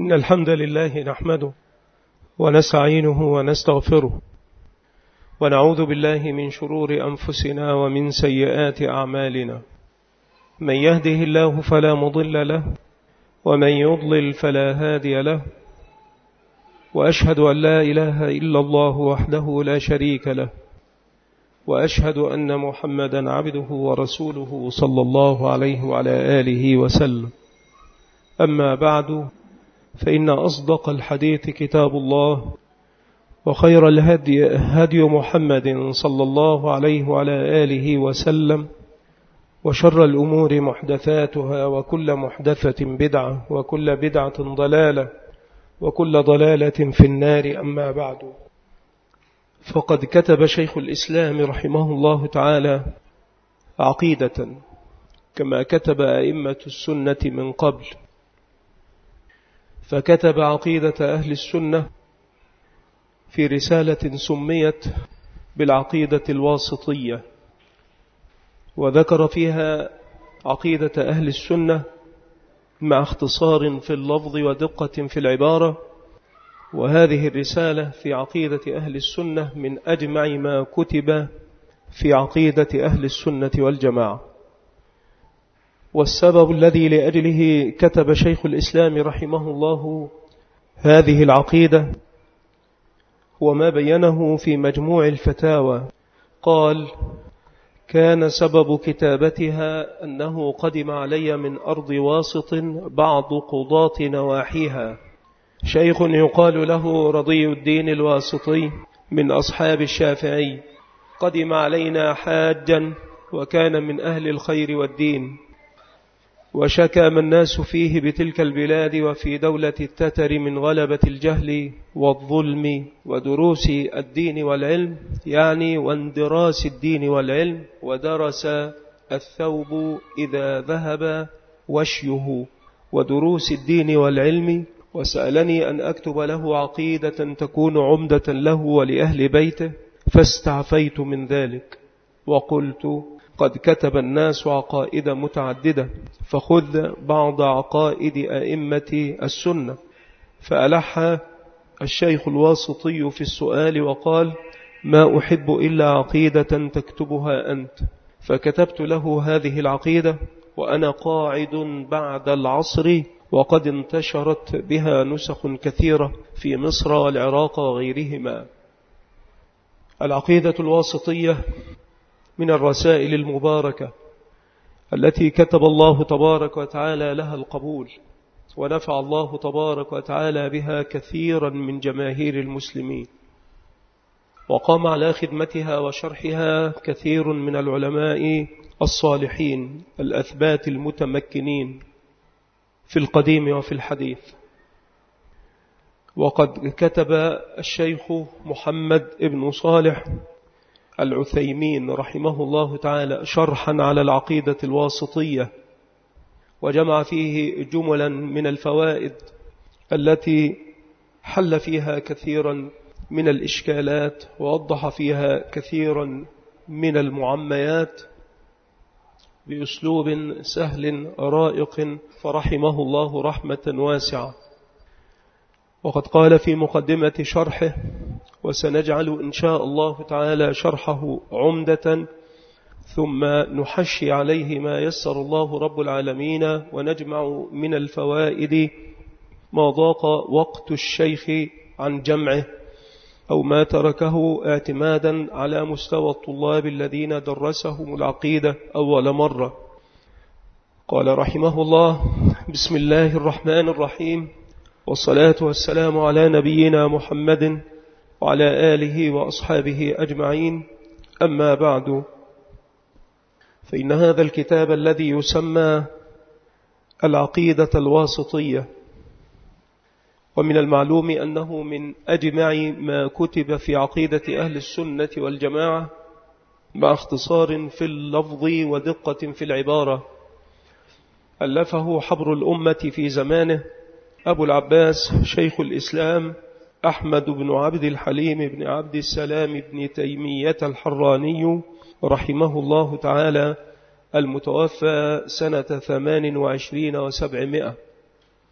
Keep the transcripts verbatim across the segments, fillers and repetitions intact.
إن الحمد لله نحمده ونستعينه ونستغفره ونعوذ بالله من شرور أنفسنا ومن سيئات أعمالنا. من يهده الله فلا مضل له ومن يضلل فلا هادي له، وأشهد أن لا إله إلا الله وحده لا شريك له، وأشهد أن محمدا عبده ورسوله صلى الله عليه وعلى آله وسلم. أما بعد، فإن أصدق الحديث كتاب الله، وخير الهدي هدي محمد صلى الله عليه وعلى آله وسلم، وشر الأمور محدثاتها، وكل محدثة بدعة، وكل بدعة ضلالة، وكل ضلالة في النار. أما بعد، فقد كتب شيخ الإسلام رحمه الله تعالى عقيدة كما كتب أئمة السنة من قبل، فكتب عقيدة أهل السنة في رسالة سميت بالعقيدة الواسطية، وذكر فيها عقيدة أهل السنة مع اختصار في اللفظ ودقة في العبارة. وهذه الرسالة في عقيدة أهل السنة من أجمع ما كتب في عقيدة أهل السنة والجماعة. والسبب الذي لأجله كتب شيخ الإسلام رحمه الله هذه العقيدة هو ما بينه في مجموع الفتاوى. قال: كان سبب كتابتها أنه قدم علي من أرض واسط بعض قضاة نواحيها شيخ يقال له رضي الدين الواسطي من أصحاب الشافعي، قدم علينا حاجا وكان من أهل الخير والدين، وشكى ما الناس فيه بتلك البلاد وفي دولة التتر من غلبة الجهل والظلم ودروس الدين والعلم، يعني واندراس الدين والعلم، ودرس الثوب إذا ذهب وشيه ودروس الدين والعلم. وسألني أن أكتب له عقيدة تكون عمدة له ولأهل بيته، فاستعفيت من ذلك وقلت: قد كتب الناس عقائد متعددة، فخذ بعض عقائد أئمة السنة. فألح الشيخ الواسطي في السؤال وقال: ما أحب إلا عقيدة تكتبها أنت. فكتبت له هذه العقيدة وأنا قاعد بعد العصر، وقد انتشرت بها نسخ كثيرة في مصر والعراق وغيرهما. العقيدة الواسطية من الرسائل المباركة التي كتب الله تبارك وتعالى لها القبول، ونفع الله تبارك وتعالى بها كثيرا من جماهير المسلمين، وقام على خدمتها وشرحها كثير من العلماء الصالحين الأثبات المتمكنين في القديم وفي الحديث. وقد كتب الشيخ محمد ابن صالح العثيمين رحمه الله تعالى شرحا على العقيدة الواسطية، وجمع فيه جملا من الفوائد التي حل فيها كثيرا من الإشكالات، ووضح فيها كثيرا من المعميات بأسلوب سهل رائق، فرحمه الله رحمة واسعة. وقد قال في مقدمة شرحه: وسنجعل إن شاء الله تعالى شرحه عمدة، ثم نحشي عليه ما يسر الله رب العالمين، ونجمع من الفوائد ما ضاق وقت الشيخ عن جمعه، أو ما تركه اعتمادا على مستوى الطلاب الذين درسهم العقيدة أول مرة. قال رحمه الله: بسم الله الرحمن الرحيم، والصلاة والسلام على نبينا محمد وعلى آله وأصحابه أجمعين. أما بعد، فإن هذا الكتاب الذي يسمى العقيدة الواسطية، ومن المعلوم أنه من أجمع ما كتب في عقيدة أهل السنة والجماعة، مع اختصار في اللفظ ودقة في العبارة، ألفه حبر الأمة في زمانه أبو العباس شيخ الإسلام أحمد بن عبد الحليم بن عبد السلام بن تيمية الحراني رحمه الله تعالى، المتوفى سنة ثمان وعشرين وسبعمائة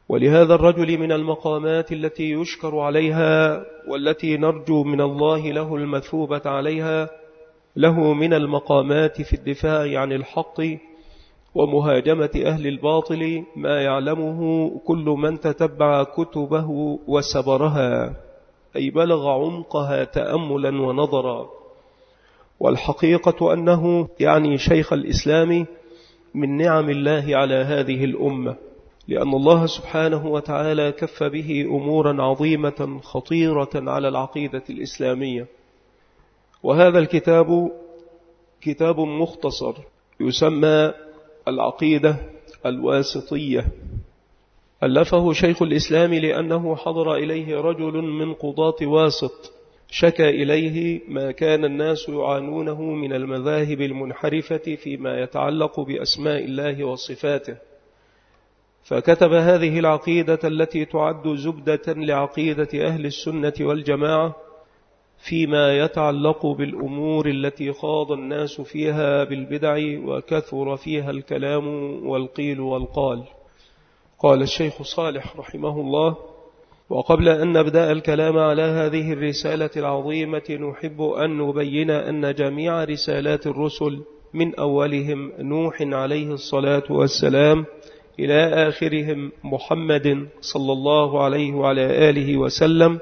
ولهذا الرجل من المقامات التي يشكر عليها والتي نرجو من الله له المثوبة عليها، له من المقامات في الدفاع عن الحق ومهاجمة أهل الباطل ما يعلمه كل من تتبع كتبه وسبرها، أي بلغ عمقها تأملا ونظرا. والحقيقة أنه يعني شيخ الإسلام من نعم الله على هذه الأمة، لأن الله سبحانه وتعالى كف به أمورا عظيمة خطيرة على العقيدة الإسلامية. وهذا الكتاب كتاب مختصر يسمى العقيدة الواسطية، ألفه شيخ الإسلام لأنه حضر إليه رجل من قضاة واسط شكى إليه ما كان الناس يعانونه من المذاهب المنحرفة فيما يتعلق بأسماء الله وصفاته، فكتب هذه العقيدة التي تعد زبدة لعقيدة أهل السنة والجماعة فيما يتعلق بالأمور التي خاض الناس فيها بالبدع وكثر فيها الكلام والقيل والقال. قال الشيخ صالح رحمه الله: وقبل أن نبدأ الكلام على هذه الرسالة العظيمة نحب أن نبين أن جميع رسالات الرسل من أولهم نوح عليه الصلاة والسلام إلى آخرهم محمد صلى الله عليه وعلى آله وسلم،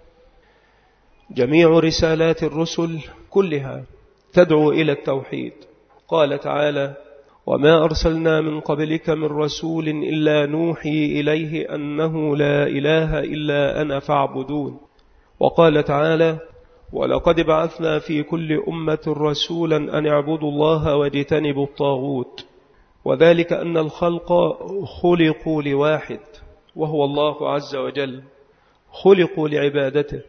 جميع رسالات الرسل كلها تدعو إلى التوحيد. قال تعالى: وما أرسلنا من قبلك من رسول إلا نوحي إليه أنه لا إله إلا أنا فاعبدون. وقال تعالى: ولقد بعثنا في كل أمة رسولا أن اعبدوا الله واجتنبوا الطاغوت، وذلك أن الخلق خلقوا لواحد وهو الله عز وجل، خلقوا لعبادته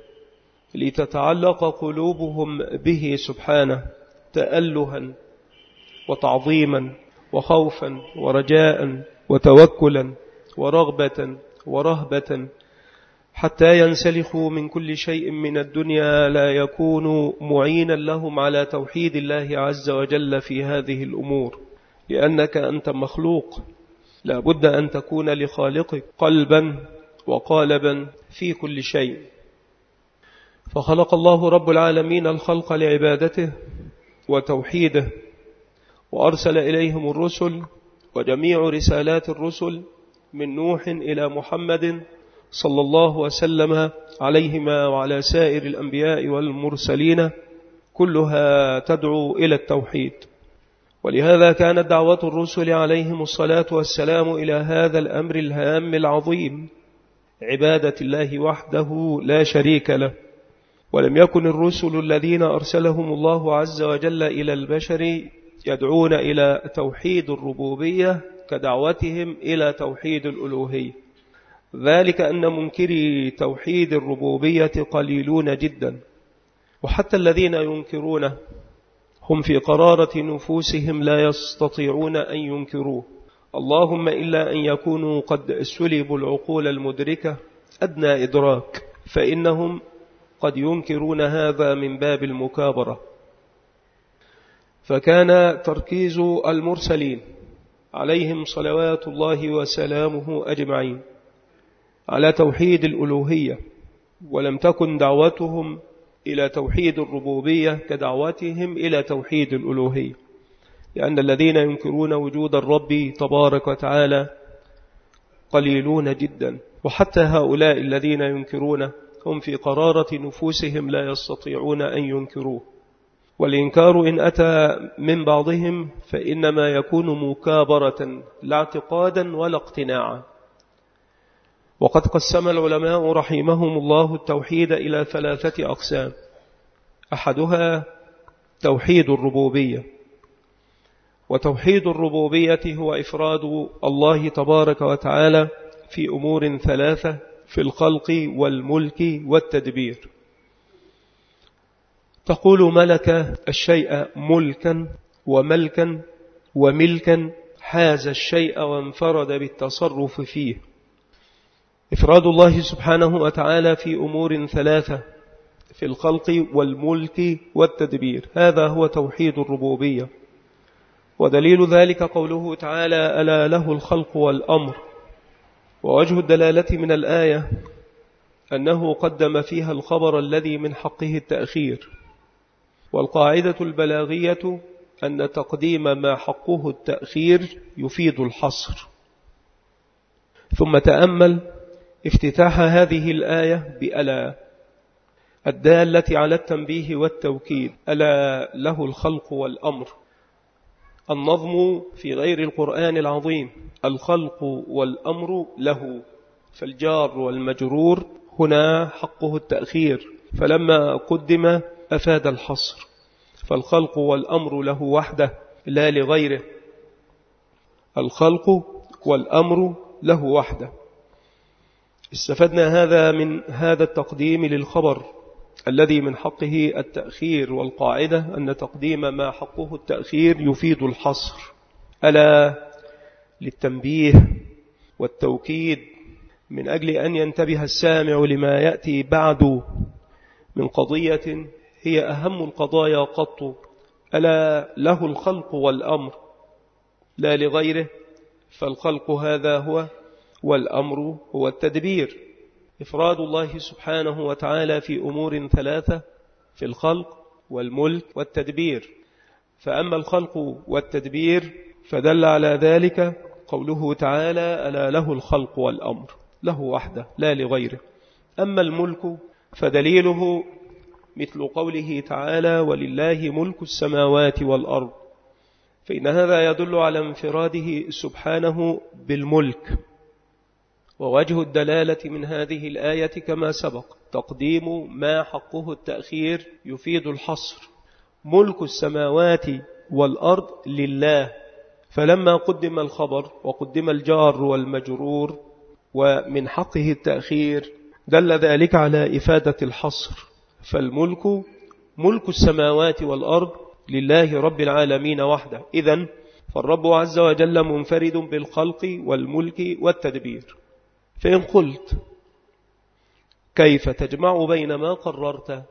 لتتعلق قلوبهم به سبحانه تألها وتعظيما وخوفا ورجاء وتوكلا ورغبة ورهبة، حتى ينسلخوا من كل شيء من الدنيا لا يكون معينا لهم على توحيد الله عز وجل في هذه الأمور، لأنك أنت مخلوق لا بد أن تكون لخالقك قلبا وقالبا في كل شيء. فخلق الله رب العالمين الخلق لعبادته وتوحيده، وأرسل إليهم الرسل، وجميع رسالات الرسل من نوح إلى محمد صلى الله وسلم عليهما وعلى سائر الأنبياء والمرسلين كلها تدعو إلى التوحيد. ولهذا كانت دعوة الرسل عليهم الصلاة والسلام إلى هذا الأمر الهام العظيم، عبادة الله وحده لا شريك له. ولم يكن الرسل الذين أرسلهم الله عز وجل إلى البشر يدعون إلى توحيد الربوبية كدعوتهم إلى توحيد الألوهية، ذلك أن منكري توحيد الربوبية قليلون جدا، وحتى الذين ينكرونه هم في قرارة نفوسهم لا يستطيعون أن ينكروه، اللهم إلا أن يكونوا قد سلبوا العقول المدركة أدنى إدراك، فإنهم قد ينكرون هذا من باب المكابرة. فكان تركيز المرسلين عليهم صلوات الله وسلامه أجمعين على توحيد الألوهية، ولم تكن دعوتهم إلى توحيد الربوبية كدعوتهم إلى توحيد الألوهية، لأن الذين ينكرون وجود الرب تبارك وتعالى قليلون جدا، وحتى هؤلاء الذين ينكرون هم في قرارة نفوسهم لا يستطيعون أن ينكروه. والإنكار إن أتى من بعضهم فإنما يكون مكابرة لا اعتقادا ولا اقتناعا. وقد قسم العلماء رحمهم الله التوحيد إلى ثلاثة أقسام: أحدها توحيد الربوبية، وتوحيد الربوبية هو إفراد الله تبارك وتعالى في أمور ثلاثة في الخلق والملك والتدبير. تقول ملك الشيء ملكا وملكا وملكا، حاز الشيء وانفرد بالتصرف فيه. إفراد الله سبحانه وتعالى في أمور ثلاثة في الخلق والملك والتدبير، هذا هو توحيد الربوبية. ودليل ذلك قوله تعالى: ألا له الخلق والأمر. ووجه الدلالة من الآية أنه قدم فيها الخبر الذي من حقه التأخير، والقاعدة البلاغية أن تقديم ما حقه التأخير يفيد الحصر. ثم تأمل افتتاح هذه الآية بألا الدالة على التنبيه والتوكيد، ألا له الخلق والأمر. النظم في غير القرآن العظيم الخلق والأمر له، فالجار والمجرور هنا حقه التأخير، فلما قدم أفاد الحصر، فالخلق والأمر له وحده لا لغيره. الخلق والأمر له وحده. استفدنا هذا من هذا التقديم للخبر الذي من حقه التأخير، والقاعدة أن تقديم ما حقه التأخير يفيد الحصر، ألا للتنبيه والتوكيد من أجل أن ينتبه السامع لما يأتي بعد من قضية هي أهم القضايا قط، ألا له الخلق والأمر لا لغيره، فالخلق هذا هو، والأمر هو التدبير. إفراد الله سبحانه وتعالى في أمور ثلاثة، في الخلق والملك والتدبير. فأما الخلق والتدبير فدل على ذلك قوله تعالى ألا له الخلق والأمر، له وحده لا لغيره. أما الملك فدليله مثل قوله تعالى ولله ملك السماوات والأرض، فإن هذا يدل على انفراده سبحانه بالملك. ووجه الدلالة من هذه الآية كما سبق تقديم ما حقه التأخير يفيد الحصر، ملك السماوات والأرض لله، فلما قدم الخبر وقدم الجار والمجرور ومن حقه التأخير دل ذلك على إفادة الحصر، فالملك ملك السماوات والأرض لله رب العالمين وحده. إذن فالرب عز وجل منفرد بالخلق والملك والتدبير. فإن قلت كيف تجمع بين ما قررت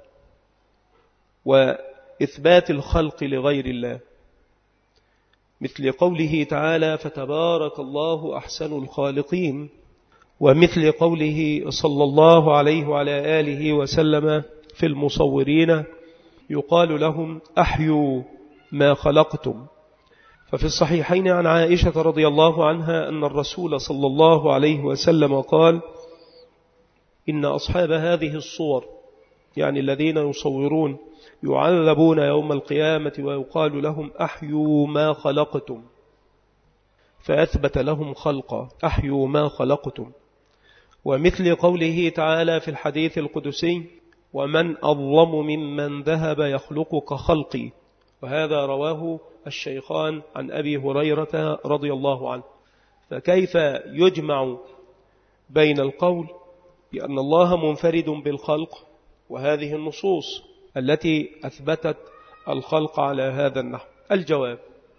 وإثبات الخلق لغير الله، مثل قوله تعالى فتبارك الله أحسن الخالقين، ومثل قوله صلى الله عليه وعلى آله وسلم في المصورين يقال لهم أحيوا ما خلقتم. ففي الصحيحين عن عائشة رضي الله عنها أن الرسول صلى الله عليه وسلم قال إن أصحاب هذه الصور، يعني الذين يصورون، يعذبون يوم القيامة ويقال لهم أحيوا ما خلقتم، فأثبت لهم خلقا، أحيوا ما خلقتم. ومثل قوله تعالى في الحديث القدسي ومن أظلم ممن ذهب يخلق كخلقي، وهذا رواه الشيخان عن أبي هريرة رضي الله عنه. فكيف يجمع بين القول بأن الله منفرد بالخلق وهذه النصوص التي أثبتت الخلق على هذا النحو؟ الجواب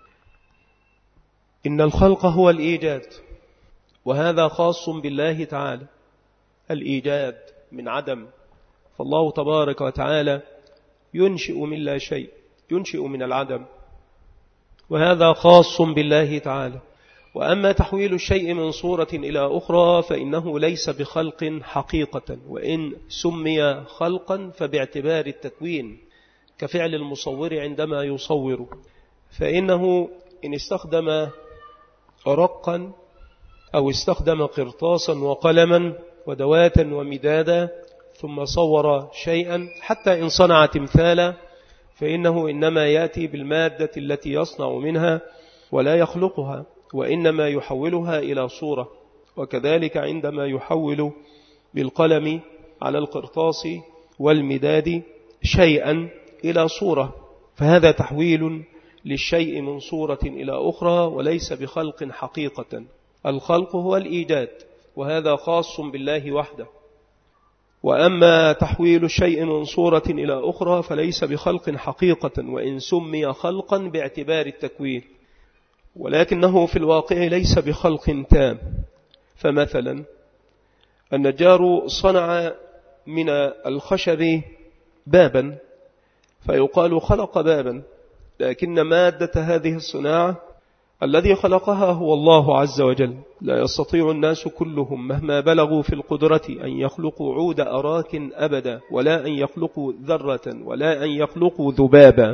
إن الخلق هو الإيجاد، وهذا خاص بالله تعالى، الإيجاد من عدم، فالله تبارك وتعالى ينشئ من لا شيء، ينشئ من العدم، وهذا خاص بالله تعالى. وأما تحويل الشيء من صورة إلى أخرى فإنه ليس بخلق حقيقة، وإن سمي خلقا فباعتبار التكوين، كفعل المصور عندما يصور، فإنه إن استخدم رقا أو استخدم قرطاسا وقلما ودواتا ومدادا ثم صور شيئا، حتى إن صنع تمثالا، فإنه إنما يأتي بالمادة التي يصنع منها ولا يخلقها، وإنما يحولها إلى صورة. وكذلك عندما يحول بالقلم على القرطاس والمداد شيئا إلى صورة، فهذا تحويل للشيء من صورة إلى أخرى وليس بخلق حقيقة. الخلق هو الإيجاد، وهذا خاص بالله وحده. وأما تحويل الشيء من صورة إلى أخرى فليس بخلق حقيقة، وإن سمي خلقا باعتبار التكوين، ولكنه في الواقع ليس بخلق تام. فمثلا النجار صنع من الخشب بابا فيقال خلق بابا، لكن مادة هذه الصناعة الذي خلقها هو الله عز وجل. لا يستطيع الناس كلهم مهما بلغوا في القدرة أن يخلقوا عود أراك أبدا، ولا أن يخلقوا ذرة، ولا أن يخلقوا ذبابا.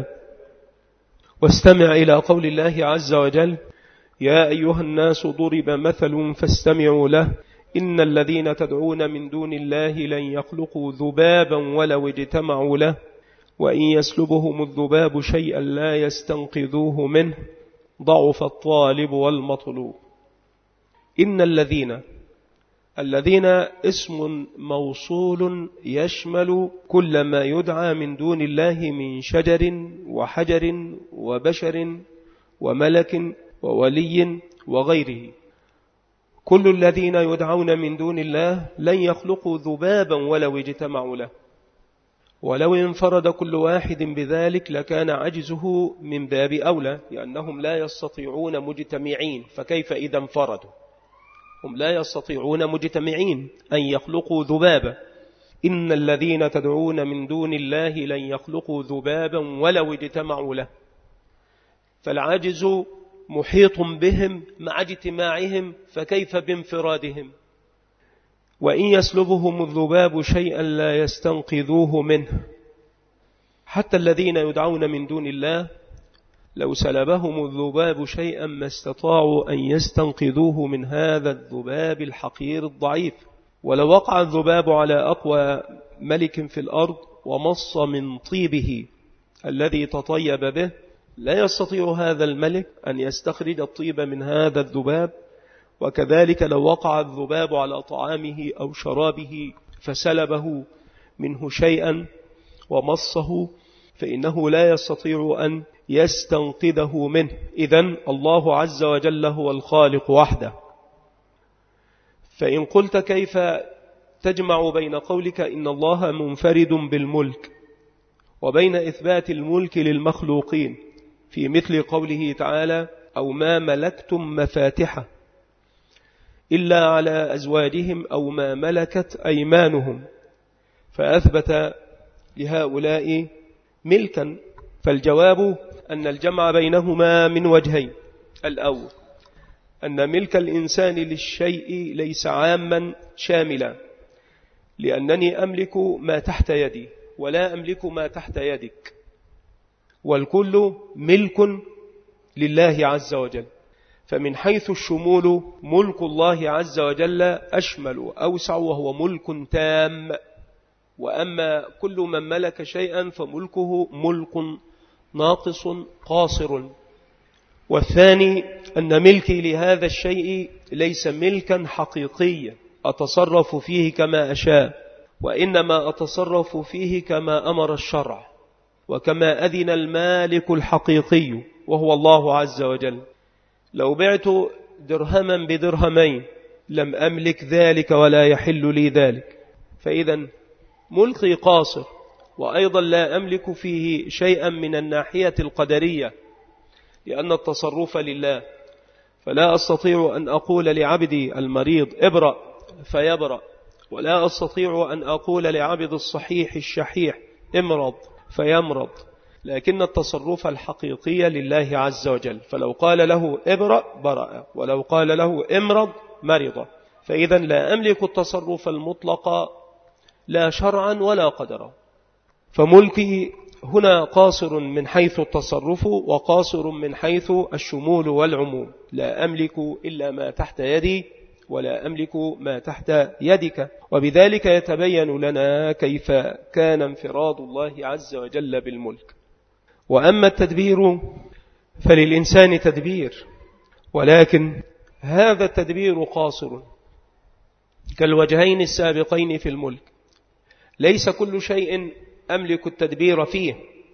واستمع إلى قول الله عز وجل: يا أيها الناس ضرب مثل فاستمعوا له إن الذين تدعون من دون الله لن يخلقوا ذبابا ولو اجتمعوا له وإن يسلبهم الذباب شيئا لا يستنقذوه منه ضعف الطالب والمطلوب. إن الذين الذين اسم موصول يشمل كل ما يدعى من دون الله من شجر وحجر وبشر وملك وولي وغيره. كل الذين يدعون من دون الله لن يخلقوا ذبابا ولو اجتمعوا له، ولو انفرد كل واحد بذلك لكان عجزه من باب أولى، لأنهم لا يستطيعون مجتمعين، فكيف إذا انفردوا؟ هم لا يستطيعون مجتمعين أن يخلقوا ذبابا. إن الذين تدعون من دون الله لن يخلقوا ذبابا ولو اجتمعوا له، فالعجز محيط بهم مع اجتماعهم، فكيف بانفرادهم؟ وإن يسلبهم الذباب شيئا لا يستنقذوه منه. حتى الذين يدعون من دون الله لو سلبهم الذباب شيئا ما استطاعوا أن يستنقذوه من هذا الذباب الحقير الضعيف. ولو وقع الذباب على أقوى ملك في الأرض ومص من طيبه الذي تطيب به، لا يستطيع هذا الملك أن يستخرج الطيب من هذا الذباب. وكذلك لو وقع الذباب على طعامه أو شرابه فسلبه منه شيئا ومصه، فإنه لا يستطيع أن يستنقذه منه. إذن الله عز وجل هو الخالق وحده. فإن قلت كيف تجمع بين قولك إن الله منفرد بالملك وبين إثبات الملك للمخلوقين في مثل قوله تعالى: أو ما ملكتم مفاتحه إلا على أزواجهم أو ما ملكت أيمانهم، فأثبت لهؤلاء ملكا. فالجواب أن الجمع بينهما من وجهين: الأول أن ملك الإنسان للشيء ليس عاما شاملا، لأنني أملك ما تحت يدي ولا أملك ما تحت يدك، والكل ملك لله عز وجل. فمن حيث الشمول ملك الله عز وجل أشمل وأوسع، وهو ملك تام. وأما كل من ملك شيئا فملكه ملك ناقص قاصر. والثاني أن ملكي لهذا الشيء ليس ملكا حقيقيا أتصرف فيه كما أشاء، وإنما أتصرف فيه كما أمر الشرع وكما أذن المالك الحقيقي وهو الله عز وجل. لو بعت درهما بدرهمين لم أملك ذلك ولا يحل لي ذلك، فإذا ملكي قاصر. وأيضا لا أملك فيه شيئا من الناحية القدرية، لأن التصرف لله. فلا أستطيع أن أقول لعبدي المريض ابرأ فيبرأ، ولا أستطيع أن أقول لعبد الصحيح الشحيح امرض فيمرض، لكن التصرف الحقيقي لله عز وجل. فلو قال له ابرأ برأ، ولو قال له امرض مرض. فإذا لا أملك التصرف المطلق لا شرعا ولا قدرا. فملكي هنا قاصر من حيث التصرف وقاصر من حيث الشمول والعموم. لا أملك إلا ما تحت يدي ولا أملك ما تحت يدك. وبذلك يتبين لنا كيف كان انفراد الله عز وجل بالملك. وأما التدبير فللإنسان تدبير، ولكن هذا التدبير قاصر كالوجهين السابقين في الملك. ليس كل شيء أملك التدبير فيه،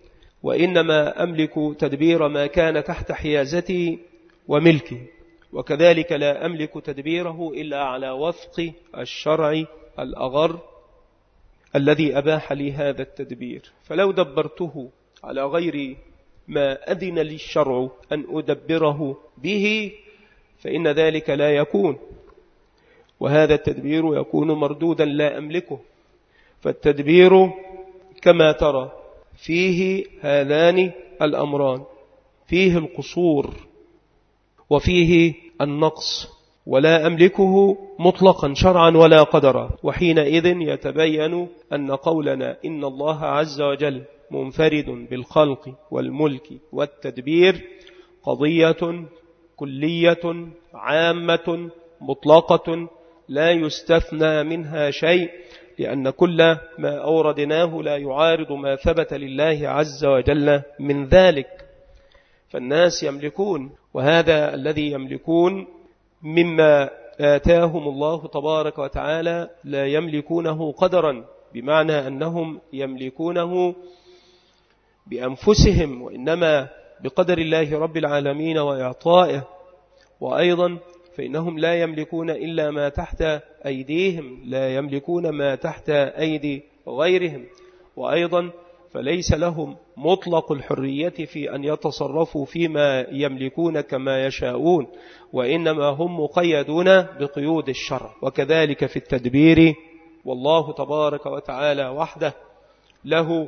وإنما أملك تدبير ما كان تحت حيازتي وملكي. وكذلك لا أملك تدبيره إلا على وفق الشرع الأغر الذي أباح لي هذا التدبير. فلو دبرته على غير ما أذن لي الشرع أن أدبره به فإن ذلك لا يكون، وهذا التدبير يكون مردودا لا أملكه. فالتدبير كما ترى فيه هذان الأمران: فيه القصور وفيه النقص، ولا أملكه مطلقا شرعا ولا قدرا. وحينئذ يتبين أن قولنا إن الله عز وجل منفرد بالخلق والملك والتدبير قضية كلية عامة مطلقة لا يستثنى منها شيء، لأن كل ما أوردناه لا يعارض ما ثبت لله عز وجل من ذلك. فالناس يملكون، وهذا الذي يملكون مما آتاهم الله تبارك وتعالى لا يملكونه قدرا، بمعنى أنهم يملكونه بأنفسهم، وإنما بقدر الله رب العالمين وإعطائه. وأيضا فإنهم لا يملكون إلا ما تحت أيديهم، لا يملكون ما تحت أيدي غيرهم. وأيضا فليس لهم مطلق الحرية في أن يتصرفوا فيما يملكون كما يشاءون، وإنما هم مقيدون بقيود الشرع. وكذلك في التدبير، والله تبارك وتعالى وحده له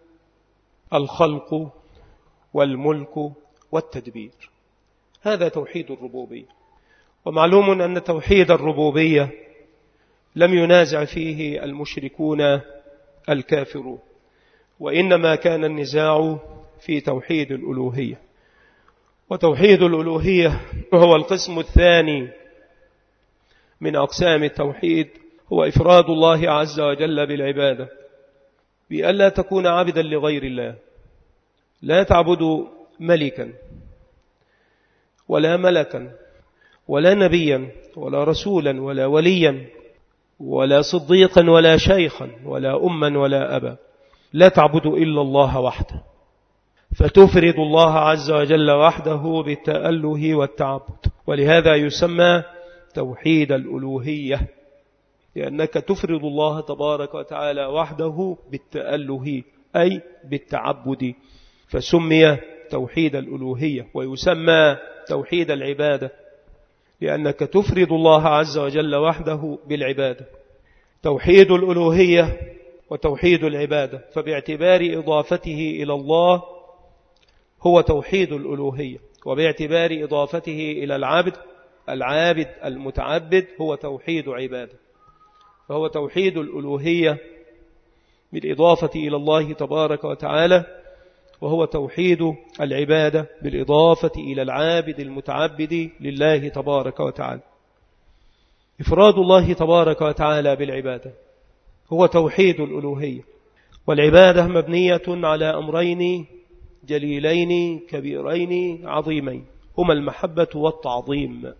الخلق والملك والتدبير. هذا توحيد الربوبية. ومعلوم أن توحيد الربوبية لم ينازع فيه المشركون الكافرون، وإنما كان النزاع في توحيد الألوهية. وتوحيد الألوهية هو القسم الثاني من أقسام التوحيد، هو إفراد الله عز وجل بالعبادة، بألا تكون عبدا لغير الله، لا تعبد ملكا ولا ملكا ولا نبيا ولا رسولا ولا وليا ولا صديقا ولا شيخا ولا أما ولا أبا، لا تعبد إلا الله وحده، فتفرد الله عز وجل وحده بالتأله والتعبد. ولهذا يسمى توحيد الألوهية، لأنك تفرد الله تبارك وتعالى وحده بالتأله أي بالتعبد، فسمي توحيد الألوهية. ويسمى توحيد العبادة لأنك تفرد الله عز وجل وحده بالعبادة. توحيد الألوهية وتوحيد العبادة، فباعتبار إضافته إلى الله هو توحيد الألوهية، وباعتبار إضافته إلى العبد العابد المتعبد هو توحيد عبادة. فهو توحيد الألوهية بالإضافة إلى الله تبارك وتعالى، وهو توحيد العبادة بالإضافة إلى العابد المتعبد لله تبارك وتعالى. إفراد الله تبارك وتعالى بالعبادة هو توحيد الألوهية. والعبادة مبنية على أمرين جليلين كبيرين عظيمين، هما المحبة والتعظيم،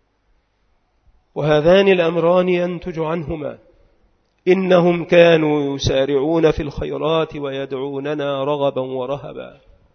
وهذان الأمران ينتج عنهما إنهم كانوا يسارعون في الخيرات ويدعوننا رغبا ورهبا.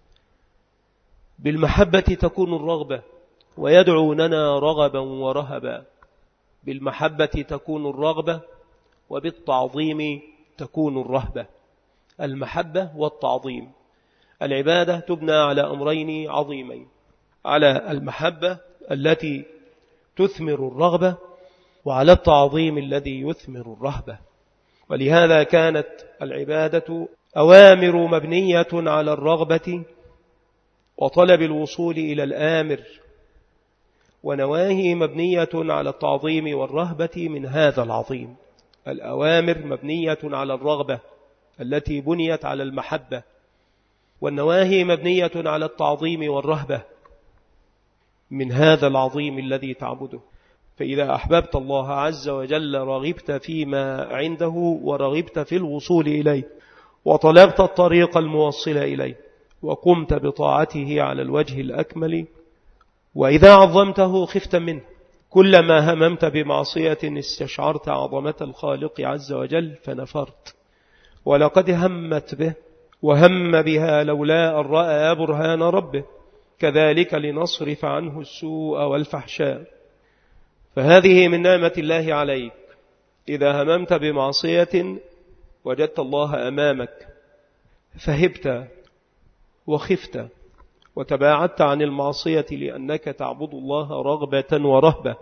بالمحبة تكون الرغبة، ويدعوننا رغبا ورهبا. بالمحبة تكون الرغبة، وبالتعظيم تكون الرهبة. المحبة والتعظيم. العبادة تبنى على أمرين عظيمين، على المحبة التي تثمر الرغبة، وعلى التعظيم الذي يثمر الرهبة. ولهذا كانت العبادة أوامر مبنية على الرغبة وطلب الوصول إلى الآمر، ونواهي مبنية على التعظيم والرهبة من هذا العظيم. الأوامر مبنية على الرغبة التي بنيت على المحبة، والنواهي مبنية على التعظيم والرهبة من هذا العظيم الذي تعبده. فإذا أحببت الله عز وجل رغبت فيما عنده، ورغبت في الوصول إليه، وطلبت الطريق الموصل إليه، وقمت بطاعته على الوجه الأكمل. وإذا عظمته خفت منه. كلما هممت بمعصية استشعرت عظمة الخالق عز وجل فنفرت. ولقد همت به وهم بها لولا أن رأى برهان ربه، كذلك لنصرف عنه السوء والفحشاء. فهذه من نعمة الله عليك. إذا هممت بمعصية وجدت الله أمامك فهبت وخفت وتباعدت عن المعصية، لأنك تعبد الله رغبة ورهبة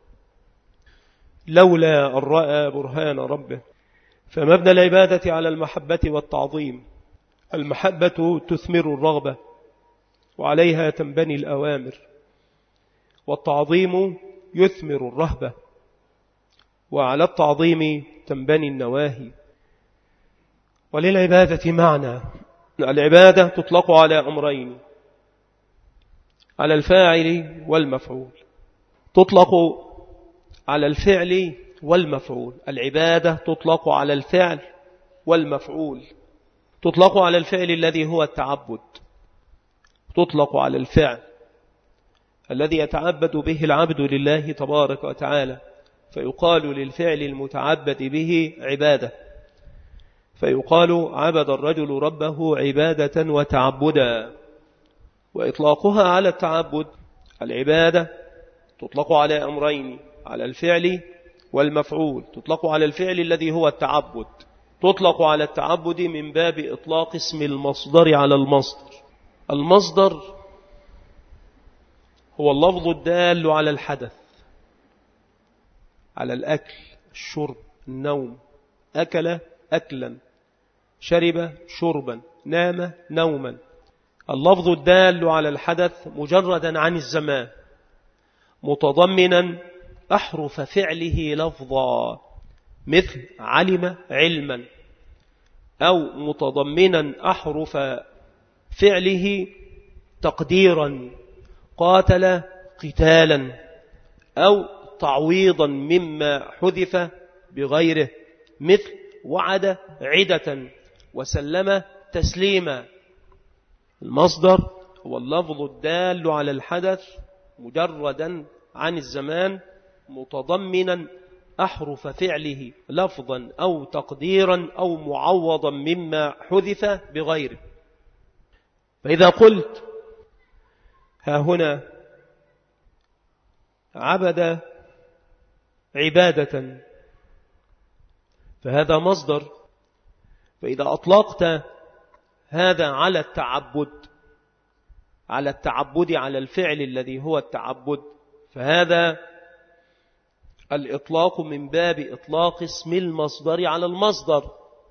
لولا أن رأى برهان ربه. فمبنى العبادة على المحبة والتعظيم. المحبة تثمر الرغبة، وعليها تنبني الأوامر. والتعظيم يثمر الرهبة، وعلى التعظيم تنبني النواهي. وللعبادة معنى، العبادة تطلق على أمرين: على الفاعل والمفعول. تطلق على الفعل والمفعول. العبادة تطلق على الفعل والمفعول. تطلق على الفعل الذي هو التعبد، تطلق على الفعل الذي يتعبد به العبد لله تبارك وتعالى، فيقال للفعل المتعبد به عبادة، فيقال عبد الرجل ربه عبادة وتعبدا. وإطلاقها على التعبد، العبادة تطلق على أمرين: على الفعل والمفعول. تطلق على الفعل الذي هو التعبد، تطلق على التعبد من باب إطلاق اسم المصدر على المصدر. المصدر هو اللفظ الدال على الحدث، على الأكل، الشرب، النوم. أكل أكلا، شرب شربا، نام نوما. اللفظ الدال على الحدث مجردا عن الزمان، متضمنا أحرف فعله لفظا، مثل علم علما، أو متضمنا أحرف فعله تقديرا، قاتل قتالا، أو تعويضا مما حذف بغيره، مثل وعد عدة وسلم تسليما. المصدر هو اللفظ الدال على الحدث مجردا عن الزمان، متضمنا أحرف فعله لفظا أو تقديرا أو معوضا مما حذف بغيره. فإذا قلت ها هنا عبد عبادة، فهذا مصدر. فإذا أطلقت هذا على التعبد، على التعبد على الفعل الذي هو التعبد، فهذا الإطلاق من باب إطلاق اسم المصدر على المصدر.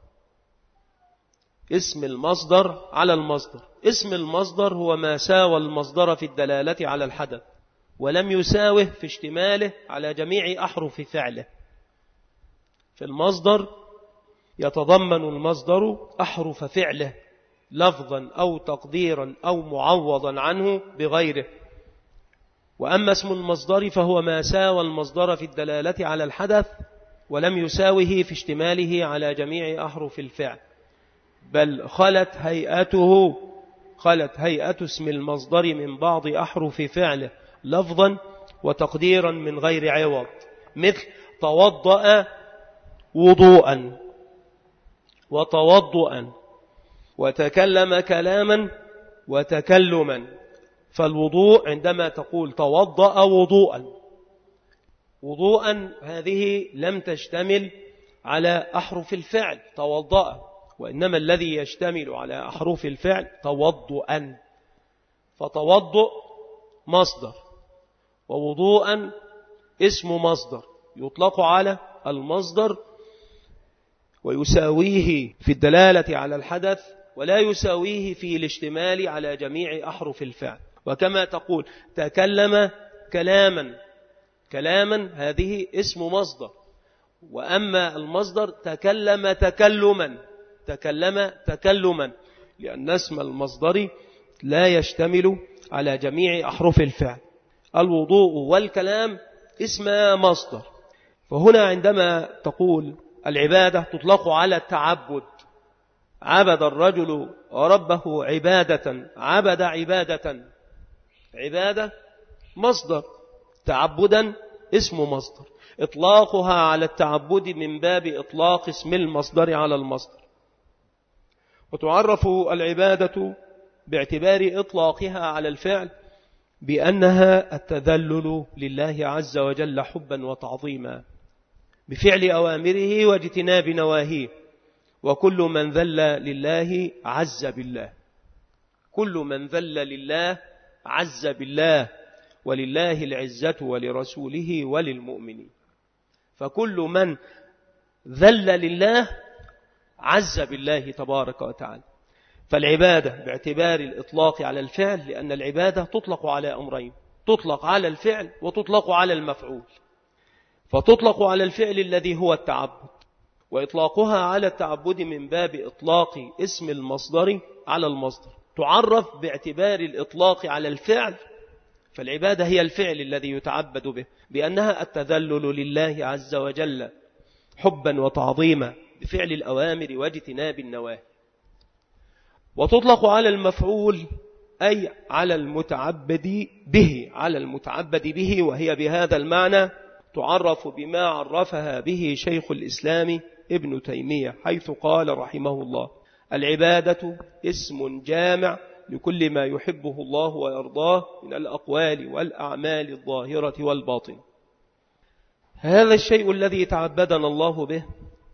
اسم المصدر على المصدر. اسم المصدر هو ما ساوى المصدر في الدلالة على الحدث ولم يساوه في اشتماله على جميع أحرف فعله. في المصدر يتضمن المصدر أحرف فعله لفظا أو تقديرا أو معوضا عنه بغيره. وأما اسم المصدر فهو ما ساوى المصدر في الدلالة على الحدث ولم يساوه في اشتماله على جميع أحرف الفعل، بل خلت هيئته خلت هيئة اسم المصدر من بعض أحرف فعله لفظا وتقديرا من غير عوض، مثل توضأ وضوءا وتوضؤا، وتكلم كلاما وتكلما. فالوضوء عندما تقول توضأ وضوءا، وضوءا هذه لم تشتمل على أحرف الفعل توضأ، وإنما الذي يشتمل على أحرف الفعل توضؤا. فتوضؤ مصدر، ووضوءا اسم مصدر يطلق على المصدر ويساويه في الدلالة على الحدث ولا يساويه في الاشتمال على جميع أحرف الفعل. وكما تقول تكلم كلاما، كلاما هذه اسم مصدر، وأما المصدر تكلم تكلما، تكلم تكلما، لأن اسم المصدر لا يشتمل على جميع أحرف الفعل. الوضوء والكلام اسم مصدر. فهنا عندما تقول العبادة تطلق على التعبد، عبد الرجل ربه عبادة، عبد عبادة، عبادة مصدر، تعبدا اسم مصدر. إطلاقها على التعبد من باب إطلاق اسم المصدر على المصدر. وتعرف العبادة باعتبار إطلاقها على الفعل بأنها التذلل لله عز وجل حبا وتعظيما بفعل أوامره واجتناب نواهيه. وكل من ذل لله عز بالله، كل من ذل لله عز بالله، ولله العزة ولرسوله وللمؤمنين. فكل من ذل لله عز بالله تبارك وتعالى. فالعبادة باعتبار الإطلاق على الفعل، لأن العبادة تطلق على أمرين: تطلق على الفعل وتطلق على المفعول، فتطلق على الفعل الذي هو التعبد، وإطلاقها على التعبد من باب إطلاق اسم المصدر على المصدر، تعرف باعتبار الإطلاق على الفعل، فالعبادة هي الفعل الذي يتعبد به، بأنها التذلل لله عز وجل حبا وتعظيما بفعل الأوامر واجتناب النواهي. وتطلق على المفعول أي على المتعبد به، على المتعبد به، وهي بهذا المعنى تعرف بما عرفها به شيخ الإسلام ابن تيمية، حيث قال رحمه الله: العبادة اسم جامع لكل ما يحبه الله ويرضاه من الأقوال والأعمال الظاهرة والباطنة. هذا الشيء الذي تعبدنا الله به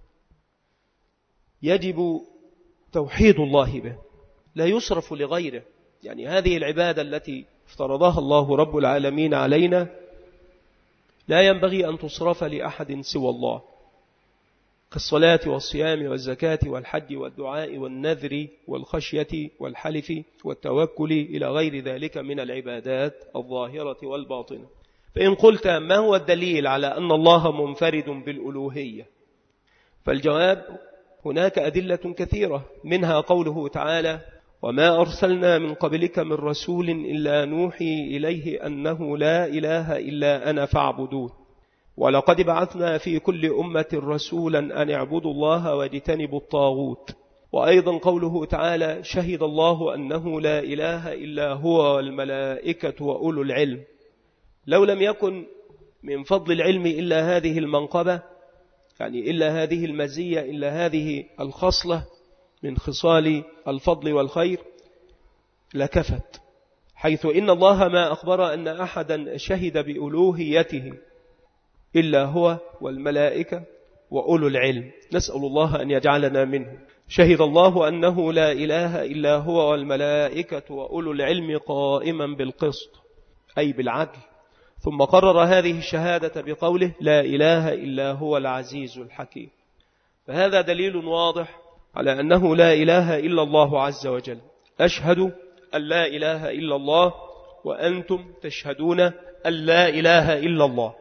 يجب توحيد الله به، لا يصرف لغيره. يعني هذه العبادة التي افترضها الله رب العالمين علينا لا ينبغي أن تصرف لأحد سوى الله، كالصلاة والصيام والزكاة والحج والدعاء والنذر والخشية والحلف والتوكل إلى غير ذلك من العبادات الظاهرة والباطنة. فإن قلت ما هو الدليل على أن الله منفرد بالألوهية؟ فالجواب: هناك أدلة كثيرة، منها قوله تعالى: وما أرسلنا من قبلك من رسول إلا نوحي إليه أنه لا إله إلا أنا فاعبدون، ولقد بعثنا في كل أمة رسولا أن اعبدوا الله واجتنبوا الطاغوت. وأيضا قوله تعالى: شهد الله أنه لا إله إلا هو والملائكة وأولو العلم. لو لم يكن من فضل العلم إلا هذه المنقبة، يعني إلا هذه المزية، إلا هذه الخصلة من خصال الفضل والخير، لكفت، حيث إن الله ما أخبر أن أحدا شهد بألوهيته إلا هو والملائكة وأولو العلم. نسأل الله أن يجعلنا منه. شهد الله أنه لا إله إلا هو والملائكة وأولو العلم قائما بالقسط، أي بالعدل. ثم قرر هذه الشهادة بقوله: لا إله إلا هو العزيز الحكيم. فهذا دليل واضح على أنه لا إله إلا الله عز وجل. أشهد أن لا إله إلا الله وأنتم تشهدون أن لا إله إلا الله.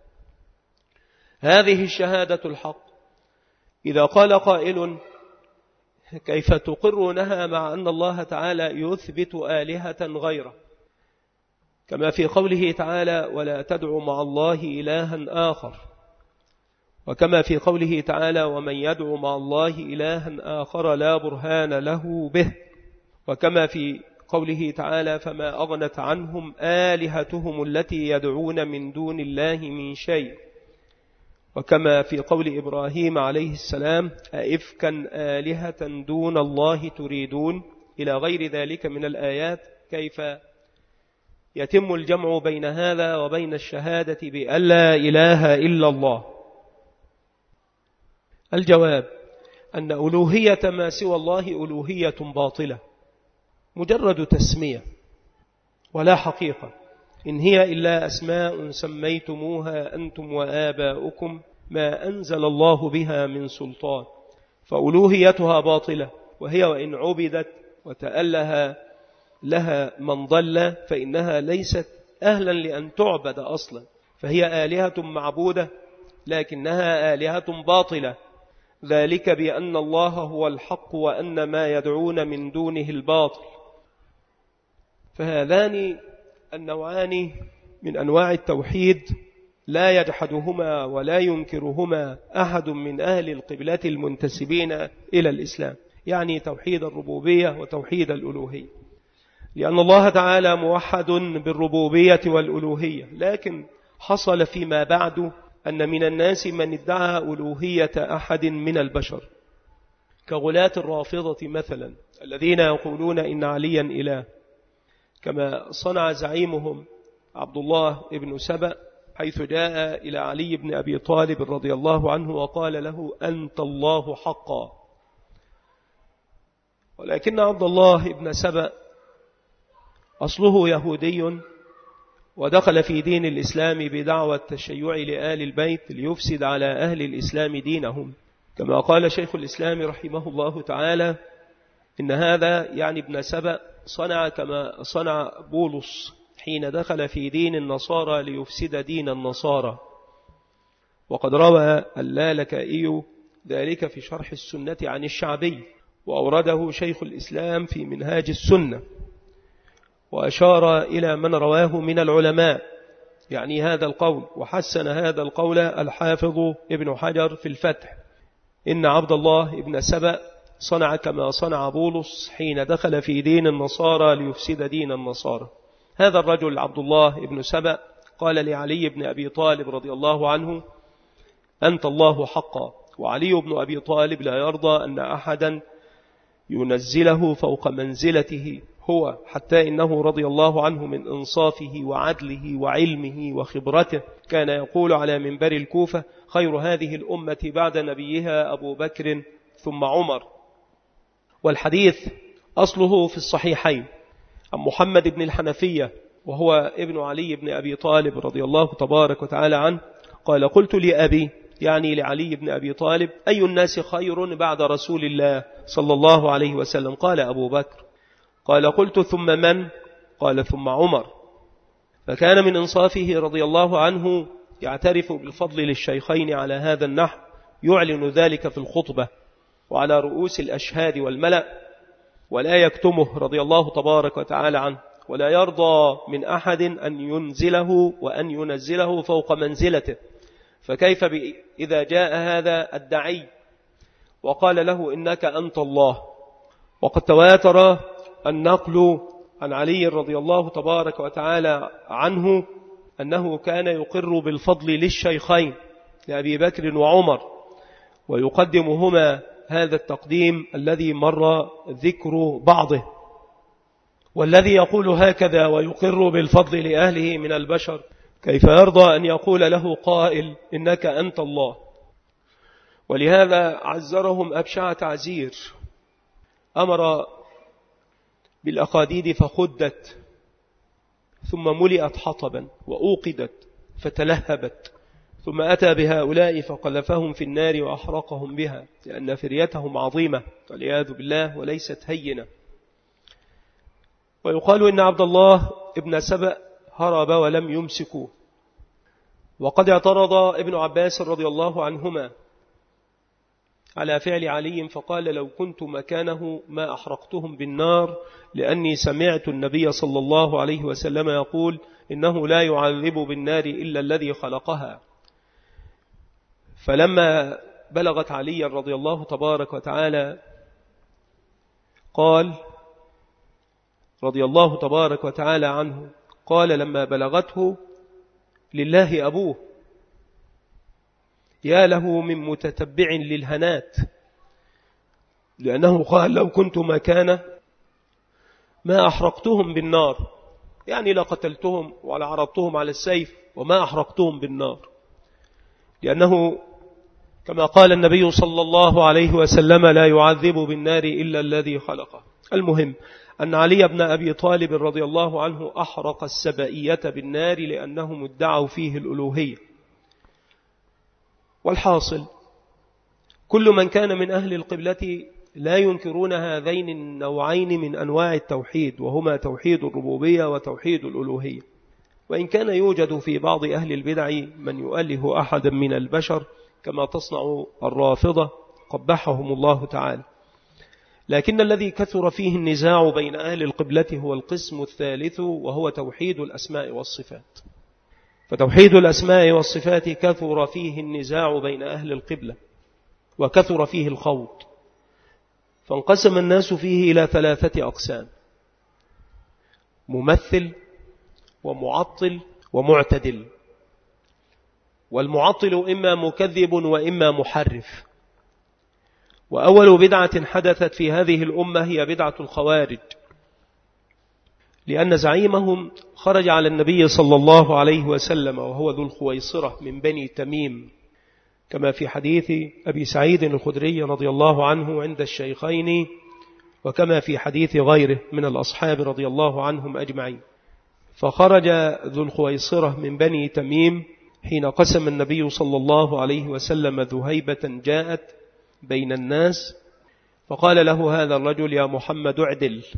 هذه الشهادة الحق. إذا قال قائل: كيف تقرونها مع أن الله تعالى يثبت آلهة غيره، كما في قوله تعالى: ولا تدعوا مع الله إلها آخر، وكما في قوله تعالى: ومن يدعو مع الله إلها آخر لا برهان له به، وكما في قوله تعالى: فما أغنت عنهم آلهتهم التي يدعون من دون الله من شيء، وكما في قول إبراهيم عليه السلام: أئفكا آلهة دون الله تريدون، إلى غير ذلك من الآيات. كيف يتم الجمع بين هذا وبين الشهادة بأن لا إله إلا الله؟ الجواب: أن ألوهية ما سوى الله ألوهية باطلة، مجرد تسمية ولا حقيقة، إن هي إلا أسماء سميتموها أنتم وآباؤكم ما أنزل الله بها من سلطان، فألوهيتها باطلة. وهي وإن عبدت وتأله لها من ضل فإنها ليست أهلا لأن تعبد أصلا، فهي آلهة معبودة لكنها آلهة باطلة، ذلك بأن الله هو الحق وأن ما يدعون من دونه الباطل. فهذان النوعان من أنواع التوحيد لا يجحدهما ولا ينكرهما أحد من أهل القبلة المنتسبين إلى الإسلام، يعني توحيد الربوبية وتوحيد الألوهية، لأن الله تعالى موحد بالربوبية والألوهية. لكن حصل فيما بعد أن من الناس من ادعى ألوهية أحد من البشر، كغلاة الرافضة مثلا، الذين يقولون إن عليا إله، كما صنع زعيمهم عبد الله بن سبأ، حيث جاء إلى علي بن أبي طالب رضي الله عنه وقال له: أنت الله حقا. ولكن عبد الله بن سبأ أصله يهودي، ودخل في دين الإسلام بدعوى التشيع لآل البيت ليفسد على أهل الإسلام دينهم، كما قال شيخ الإسلام رحمه الله تعالى: إن هذا يعني ابن سبأ صنع كما صنع بولس حين دخل في دين النصارى ليفسد دين النصارى. وقد روى اللالكائي ذلك في شرح السنة عن الشعبي، وأورده شيخ الإسلام في منهاج السنة، وأشار إلى من رواه من العلماء يعني هذا القول، وحسن هذا القول الحافظ ابن حجر في الفتح: إن عبد الله ابن سبأ صنع كما صنع بولس حين دخل في دين النصارى ليفسد دين النصارى. هذا الرجل عبد الله ابن سبأ قال لعلي بن أبي طالب رضي الله عنه: أنت الله حقا. وعلي بن أبي طالب لا يرضى أن أحدا ينزله فوق منزلته هو، حتى إنه رضي الله عنه من إنصافه وعدله وعلمه وخبرته كان يقول على منبر الكوفة: خير هذه الأمة بعد نبيها أبو بكر ثم عمر. والحديث أصله في الصحيحين عن محمد بن الحنفية وهو ابن علي بن أبي طالب رضي الله تبارك وتعالى عنه قال: قلت لأبي يعني لعلي بن أبي طالب: أي الناس خير بعد رسول الله صلى الله عليه وسلم؟ قال: أبو بكر. قال: قلت: ثم من؟ قال: ثم عمر. فكان من إنصافه رضي الله عنه يعترف بالفضل للشيخين على هذا النحو، يعلن ذلك في الخطبة وعلى رؤوس الأشهاد والملأ، ولا يكتمه رضي الله تبارك وتعالى عنه، ولا يرضى من أحد أن ينزله وأن ينزله فوق منزلته. فكيف إذا جاء هذا الدعي وقال له: إنك أنت الله؟ وقد تواتر النقل عن علي رضي الله تبارك وتعالى عنه أنه كان يقر بالفضل للشيخين لأبي بكر وعمر، ويقدمهما هذا التقديم الذي مر ذكر بعضه. والذي يقول هكذا ويقر بالفضل لأهله من البشر كيف يرضى أن يقول له قائل: إنك أنت الله؟ ولهذا عزرهم أبشع تعزير، أمر بالأقاديد فخدت، ثم ملئت حطبا وأوقدت فتلهبت، ثم أتى بهؤلاء فقذفهم في النار وأحرقهم بها، لأن فريتهم عظيمة والعياذ بالله وليست هينة. ويقال إن عبد الله ابن سبأ هرب ولم يمسكوه. وقد اعترض ابن عباس رضي الله عنهما على فعل علي فقال: لو كنت مكانه ما أحرقتهم بالنار، لأني سمعت النبي صلى الله عليه وسلم يقول: إنه لا يعذب بالنار إلا الذي خلقها. فلما بلغت علي رضي الله تبارك وتعالى قال رضي الله تبارك وتعالى عنه، قال لما بلغته: لله أبوه، يا له من متتبع للهنات، لأنه قال: لو كنت مكانه ما أحرقتهم بالنار، يعني لقتلتهم ولعرضتهم على السيف وما أحرقتهم بالنار، لأنه كما قال النبي صلى الله عليه وسلم: لا يعذب بالنار إلا الذي خلقه. المهم أن علي بن أبي طالب رضي الله عنه أحرق السبائية بالنار لأنهم ادعوا فيه الألوهية. والحاصل كل من كان من أهل القبلة لا ينكرون هذين النوعين من أنواع التوحيد، وهما توحيد الربوبية وتوحيد الألوهية. وإن كان يوجد في بعض أهل البدع من يؤله أحدا من البشر كما تصنع الرافضة قبحهم الله تعالى، لكن الذي كثر فيه النزاع بين أهل القبلة هو القسم الثالث، وهو توحيد الأسماء والصفات. فتوحيد الأسماء والصفات كثر فيه النزاع بين أهل القبلة وكثر فيه الخوض، فانقسم الناس فيه إلى ثلاثة أقسام: ممثل ومعطل ومعتدل. والمعطل إما مكذب وإما محرف. وأول بدعة حدثت في هذه الأمة هي بدعة الخوارج، لأن زعيمهم خرج على النبي صلى الله عليه وسلم وهو ذو الخويصرة من بني تميم، كما في حديث أبي سعيد الخدري رضي الله عنه عند الشيخين، وكما في حديث غيره من الأصحاب رضي الله عنهم أجمعين. فخرج ذو الخويصرة من بني تميم حين قسم النبي صلى الله عليه وسلم ذهيبة جاءت بين الناس، فقال له هذا الرجل: يا محمد اعدل.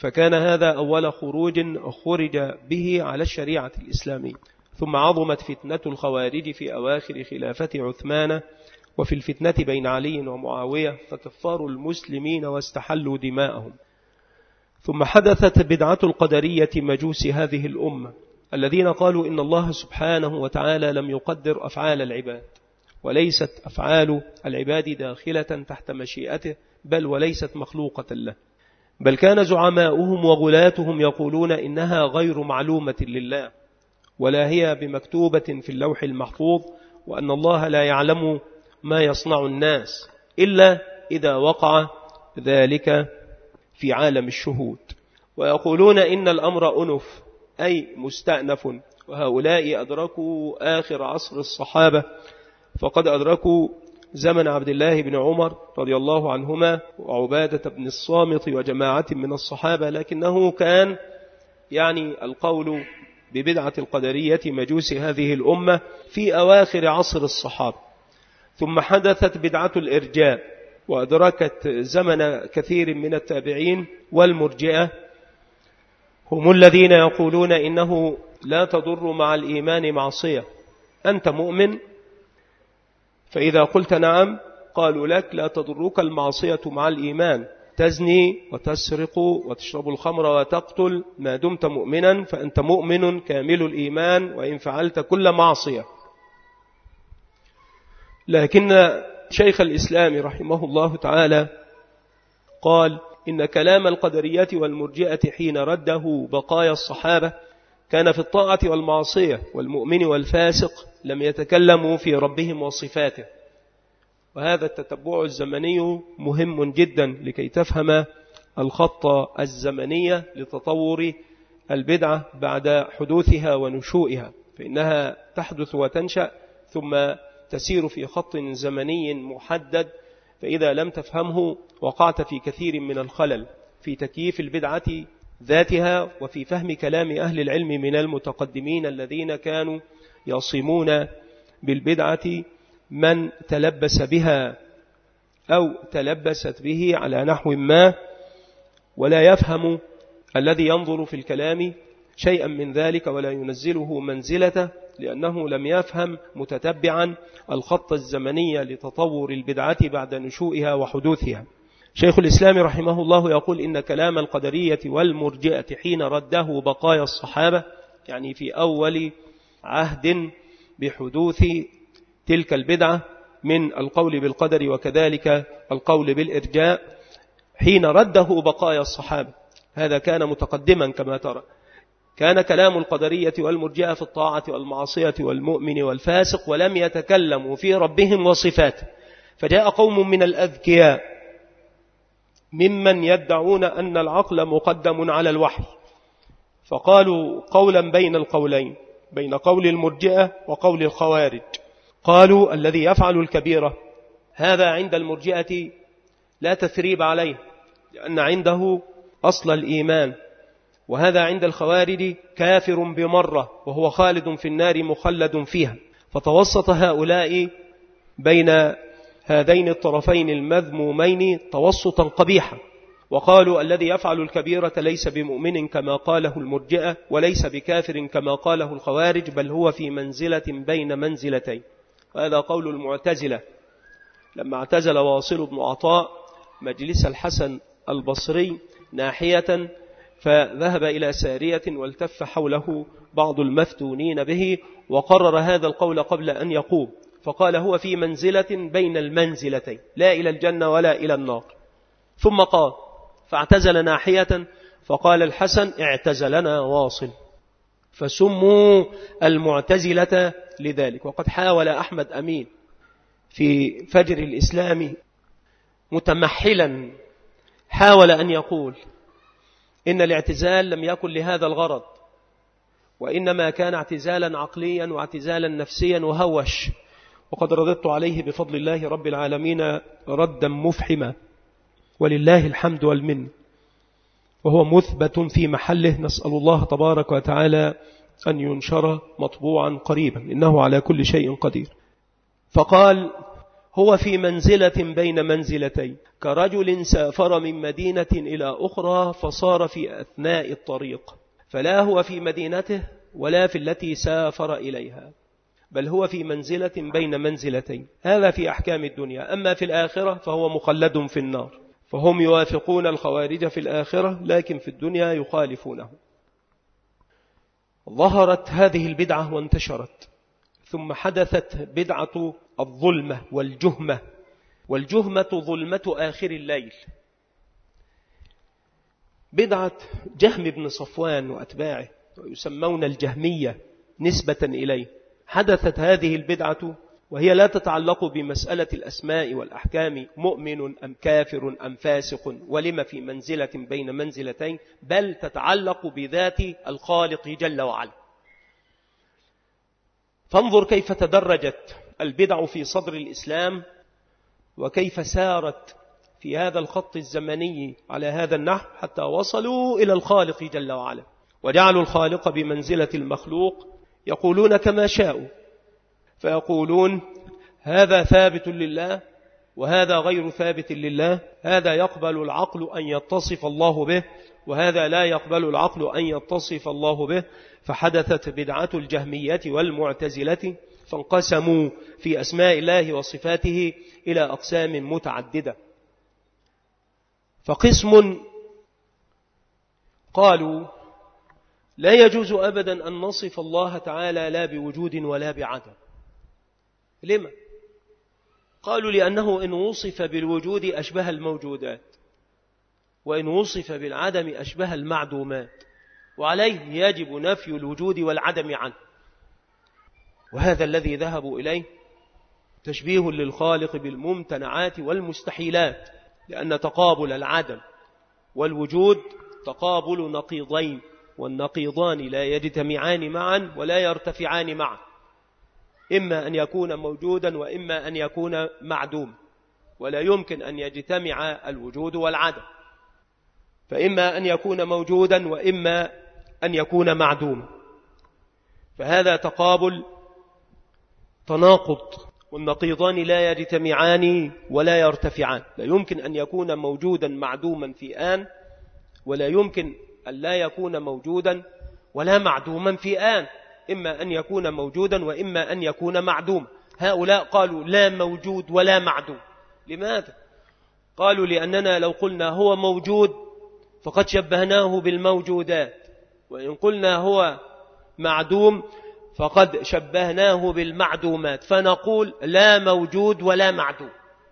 فكان هذا أول خروج خرج به على الشريعة الإسلامية. ثم عظمت فتنة الخوارج في أواخر خلافة عثمان، وفي الفتنة بين علي ومعاوية فكفروا المسلمين واستحلوا دماءهم. ثم حدثت بدعة القدرية مجوس هذه الأمة الذين قالوا إن الله سبحانه وتعالى لم يقدر أفعال العباد، وليست أفعال العباد داخلة تحت مشيئته، بل وليست مخلوقة له، بل كان زعماؤهم وغلاتهم يقولون إنها غير معلومة لله، ولا هي بمكتوبة في اللوح المحفوظ، وأن الله لا يعلم ما يصنع الناس إلا إذا وقع ذلك في عالم الشهود. ويقولون إن الأمر أنف أي مستأنف، وهؤلاء أدركوا آخر عصر الصحابة، فقد أدركوا زمن عبد الله بن عمر رضي الله عنهما وعبادة بن الصامت وجماعة من الصحابة، لكنه كان يعني القول ببدعة القدرية مجوس هذه الأمة في أواخر عصر الصحابة. ثم حدثت بدعة الإرجاء وأدركت زمن كثير من التابعين، والمرجئة هم الذين يقولون إنه لا تضر مع الإيمان معصية، أنت مؤمن فإذا قلت نعم قالوا لك لا تضرك المعصية مع الإيمان، تزني وتسرق وتشرب الخمر وتقتل ما دمت مؤمنا فأنت مؤمن كامل الإيمان وإن فعلت كل معصية. لكن شيخ الإسلام رحمه الله تعالى قال إن كلام القدرية والمرجئة حين رده بقايا الصحابة كان في الطاعة والمعصية، والمؤمن والفاسق لم يتكلموا في ربهم وصفاته. وهذا التتبع الزمني مهم جدا لكي تفهم الخط الزمني لتطور البدعة بعد حدوثها ونشوئها، فإنها تحدث وتنشأ ثم تسير في خط زمني محدد، فإذا لم تفهمه وقعت في كثير من الخلل في تكييف البدعة ذاتها، وفي فهم كلام أهل العلم من المتقدمين الذين كانوا يصمون بالبدعة من تلبس بها أو تلبست به على نحو ما، ولا يفهم الذي ينظر في الكلام شيئا من ذلك ولا ينزله منزلته، لأنه لم يفهم متتبعا الخط الزمني لتطور البدعة بعد نشوئها وحدوثها. شيخ الإسلام رحمه الله يقول إن كلام القدرية والمرجئة حين رده بقايا الصحابة، يعني في أول عهد بحدوث تلك البدعة من القول بالقدر وكذلك القول بالإرجاء، حين رده بقايا الصحابة، هذا كان متقدما كما ترى. كان كلام القدرية والمرجئة في الطاعة والمعصية والمؤمن والفاسق، ولم يتكلموا في ربهم وصفاته. فجاء قوم من الأذكياء ممن يدعون أن العقل مقدم على الوحي، فقالوا قولا بين القولين، بين قول المرجئة وقول الخوارج. قالوا الذي يفعل الكبيرة هذا عند المرجئة لا تثريب عليه، لأن عنده أصل الإيمان، وهذا عند الخوارج كافر بمرة وهو خالد في النار مخلد فيها. فتوسط هؤلاء بين هذين الطرفين المذمومين توسطا قبيحا، وقالوا الذي يفعل الكبيرة ليس بمؤمن كما قاله المرجئة، وليس بكافر كما قاله الخوارج، بل هو في منزلة بين منزلتين. وهذا قول المعتزلة لما اعتزل واصل بن عطاء مجلس الحسن البصري ناحية فذهب إلى سارية والتف حوله بعض المفتونين به وقرر هذا القول قبل أن يقوم، فقال هو في منزلة بين المنزلتين، لا إلى الجنة ولا إلى النار. ثم قال فاعتزل ناحية فقال الحسن اعتزلنا واصل، فسموا المعتزلة لذلك. وقد حاول أحمد أمين في فجر الإسلام متمحلا حاول أن يقول إن الاعتزال لم يكن لهذا الغرض، وإنما كان اعتزالا عقليا واعتزالا نفسيا وهوش، وقد رددت عليه بفضل الله رب العالمين ردا مفحما ولله الحمد والمن، وهو مثبت في محله. نسأل الله تبارك وتعالى أن ينشر مطبوعا قريبا، إنه على كل شيء قدير. فقال هو في منزلة بين منزلتين، كرجل سافر من مدينة إلى أخرى فصار في أثناء الطريق، فلا هو في مدينته ولا في التي سافر إليها، بل هو في منزلة بين منزلتين. هذا في أحكام الدنيا. أما في الآخرة فهو مخلد في النار، فهم يوافقون الخوارج في الآخرة، لكن في الدنيا يخالفونه. ظهرت هذه البدعة وانتشرت، ثم حدثت بدعة الظلمة والجهمة. والجهمة ظلمة آخر الليل. بدعة جهم بن صفوان وأتباعه، ويسمون الجهمية نسبة إليه. حدثت هذه البدعة وهي لا تتعلق بمسألة الأسماء والأحكام، مؤمن أم كافر أم فاسق ولم في منزلة بين منزلتين، بل تتعلق بذات الخالق جل وعلا. فانظر كيف تدرجت البدع في صدر الإسلام، وكيف سارت في هذا الخط الزمني على هذا النحو حتى وصلوا إلى الخالق جل وعلا، وجعلوا الخالق بمنزلة المخلوق، يقولون كما شاءوا، فيقولون هذا ثابت لله وهذا غير ثابت لله، هذا يقبل العقل أن يتصف الله به وهذا لا يقبل العقل أن يتصف الله به. فحدثت بدعة الجهمية والمعتزلة، فانقسموا في أسماء الله وصفاته إلى أقسام متعددة. فقسم قالوا لا يجوز أبدا أن نصف الله تعالى لا بوجود ولا بعدم. لما؟ قالوا لأنه إن وصف بالوجود أشبه الموجودات، وإن وصف بالعدم أشبه المعدومات، وعليه يجب نفي الوجود والعدم عنه. وهذا الذي ذهبوا إليه تشبيه للخالق بالممتنعات والمستحيلات، لأن تقابل العدم والوجود تقابل نقيضين، والنقيضان لا يجتمعان معا ولا يرتفعان معا، إما أن يكون موجودا وإما أن يكون معدوم، ولا يمكن أن يجتمع الوجود والعدم، فإما أن يكون موجودا وإما أن يكون معدوم. فهذا تقابل تناقض، والنقيضان لا يجتمعان ولا يرتفعان. لا يمكن أن يكون موجودا معدوما في آن، ولا يمكن أن لا يكون موجودا ولا معدوما في آن، إما أن يكون موجودا وإما أن يكون معدوما. هؤلاء قالوا لا موجود ولا معدوم. لماذا؟ قالوا لأننا لو قلنا هو موجود فقد شبهناه بالموجودات، وإن قلنا هو معدوم فقد شبهناه بالمعدومات، فنقول لا موجود ولا معدوم.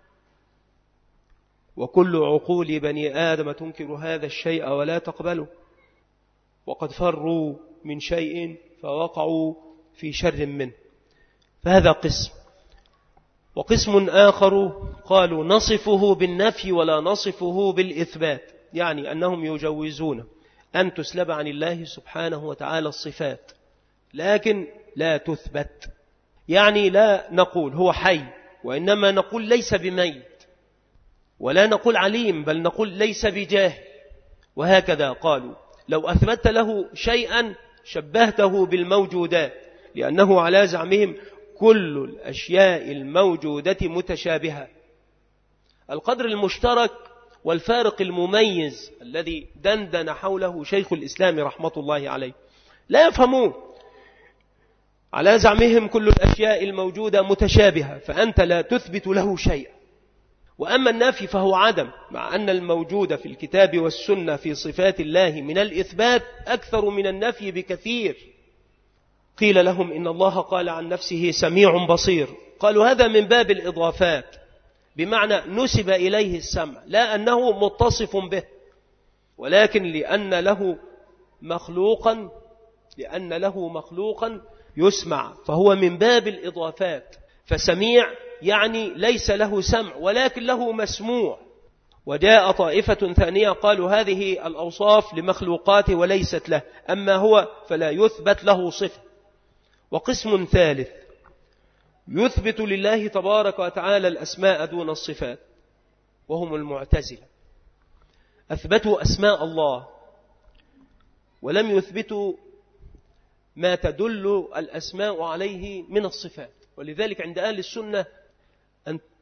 وكل عقول بني آدم تنكر هذا الشيء ولا تقبله، وقد فروا من شيء فوقعوا في شر منه. فهذا قسم. وقسم آخر قالوا نصفه بالنفي ولا نصفه بالإثبات، يعني أنهم يجوزون أن تسلب عن الله سبحانه وتعالى الصفات لكن لا تثبت. يعني لا نقول هو حي، وإنما نقول ليس بميت، ولا نقول عليم، بل نقول ليس بجاهل. وهكذا قالوا لو أثبت له شيئا شبهته بالموجودات، لأنه على زعمهم كل الأشياء الموجودة متشابهة. القدر المشترك والفارق المميز الذي دندن حوله شيخ الإسلام رحمة الله عليه لا يفهمون. على زعمهم كل الأشياء الموجودة متشابهة، فأنت لا تثبت له شيئا. وأما النافي فهو عدم، مع أن الموجود في الكتاب والسنة في صفات الله من الإثبات أكثر من النفي بكثير. قيل لهم إن الله قال عن نفسه سميع بصير، قالوا هذا من باب الإضافات، بمعنى نسب إليه السمع، لا أنه متصف به، ولكن لأن له مخلوقا لأن له مخلوقا يسمع، فهو من باب الإضافات. فسميع يعني ليس له سمع ولكن له مسموع. وجاء طائفة ثانية قالوا هذه الأوصاف لمخلوقات وليست له، أما هو فلا يثبت له صفة. وقسم ثالث يثبت لله تبارك وتعالى الأسماء دون الصفات، وهم المعتزلة. أثبتوا أسماء الله ولم يثبتوا ما تدل الأسماء عليه من الصفات. ولذلك عند أهل السنة أن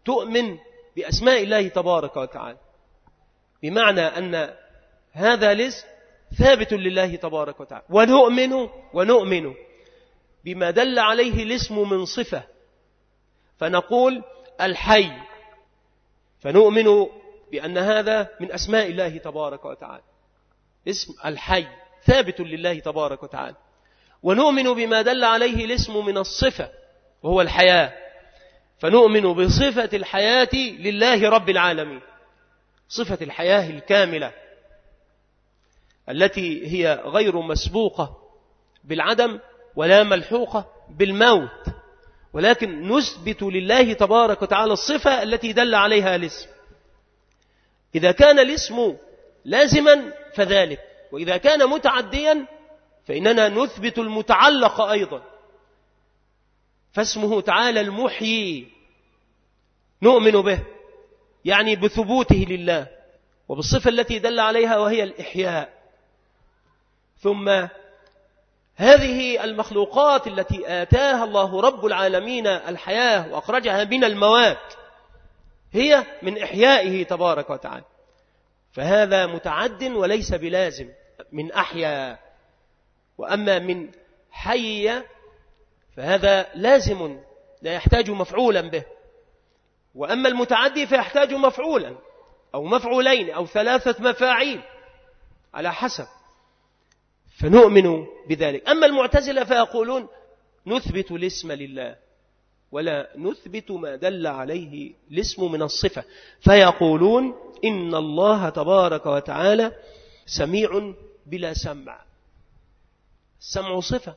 تؤمن بأسماء الله تبارك وتعالى، بمعنى أن هذا الاسم ثابت لله تبارك وتعالى، ونؤمن ونؤمن بما دل عليه الاسم من صفة، فنقول الحي، فنؤمن بأن هذا من أسماء الله تبارك وتعالى، اسم الحي ثابت لله تبارك وتعالى، ونؤمن بما دل عليه الاسم من الصفة وهو الحياة، فنؤمن بصفة الحياة لله رب العالمين، صفة الحياة الكاملة التي هي غير مسبوقة بالعدم ولا ملحوقة بالموت، ولكن نثبت لله تبارك وتعالى الصفة التي دل عليها الاسم. إذا كان الاسم لازما فذلك، وإذا كان متعديا فإننا نثبت المتعلق أيضا، فاسمه تعالى المحيي نؤمن به، يعني بثبوته لله وبالصفة التي دل عليها وهي الإحياء. ثم هذه المخلوقات التي آتاها الله رب العالمين الحياة وأخرجها من الموات هي من إحيائه تبارك وتعالى، فهذا متعد وليس بلازم من أحيا. وأما من حي فهذا لازم لا يحتاج مفعولا به، وأما المتعدي فيحتاج مفعولا أو مفعولين أو ثلاثة مفاعيل على حسب، فنؤمن بذلك. أما المعتزلة فيقولون نثبت الاسم لله ولا نثبت ما دل عليه الاسم من الصفة، فيقولون إن الله تبارك وتعالى سميع بلا سمع، السمع صفة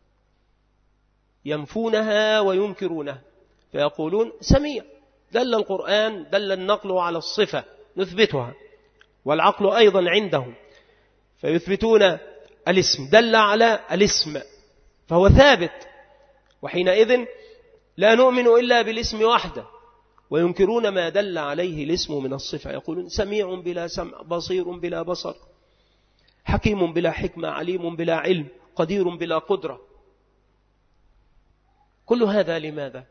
ينفونها وينكرونها، فيقولون سميع، دل القرآن دل النقل على الصفة نثبتها، والعقل أيضا عندهم، فيثبتون الاسم دل على الاسم فهو ثابت، وحينئذ لا نؤمن إلا بالاسم وحده، وينكرون ما دل عليه الاسم من الصفة، يقولون سميع بلا سمع، بصير بلا بصر، حكيم بلا حكمة، عليم بلا علم، قدير بلا قدرة. كل هذا لماذا؟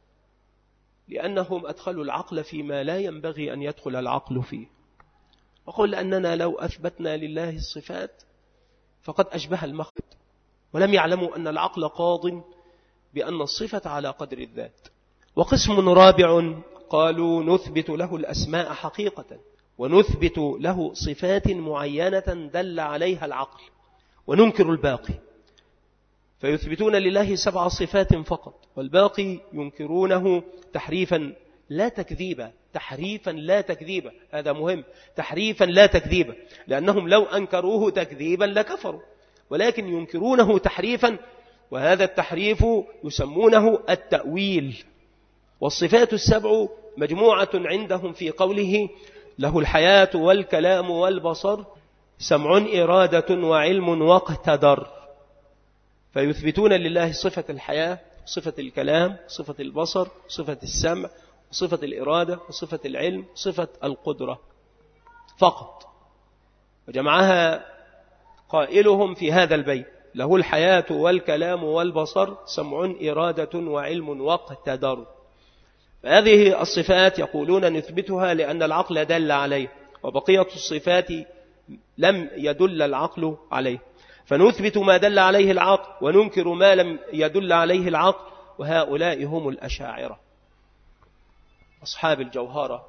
لأنهم أدخلوا العقل فيما لا ينبغي أن يدخل العقل فيه. وقل أننا لو أثبتنا لله الصفات فقد أشبه المخلوق، ولم يعلموا أن العقل قاض بأن الصفة على قدر الذات. وقسم رابع قالوا نثبت له الأسماء حقيقة، ونثبت له صفات معينة دل عليها العقل، وننكر الباقي، فيثبتون لله سبع صفات فقط، والباقي ينكرونه تحريفا لا تكذيبا، تحريفا لا تكذيبا، هذا مهم، تحريفا لا تكذيبا، لأنهم لو أنكروه تكذيبا لكفروا، ولكن ينكرونه تحريفا، وهذا التحريف يسمونه التأويل. والصفات السبع مجموعة عندهم في قوله له الحياة والكلام والبصر، سمع إرادة وعلم واقتدر، فيثبتون لله صفة الحياة، صفة الكلام، صفة البصر، صفة السمع، صفة الإرادة، صفة العلم، صفة القدرة فقط، وجمعها قائلهم في هذا البيت له الحياة والكلام والبصر، سمع إرادة وعلم واقتدر. فهذه الصفات يقولون نثبتها لأن العقل دل عليه، وبقية الصفات لم يدل العقل عليه، فنثبت ما دل عليه العقل وننكر ما لم يدل عليه العقل. وهؤلاء هم الأشاعرة أصحاب الجوهرة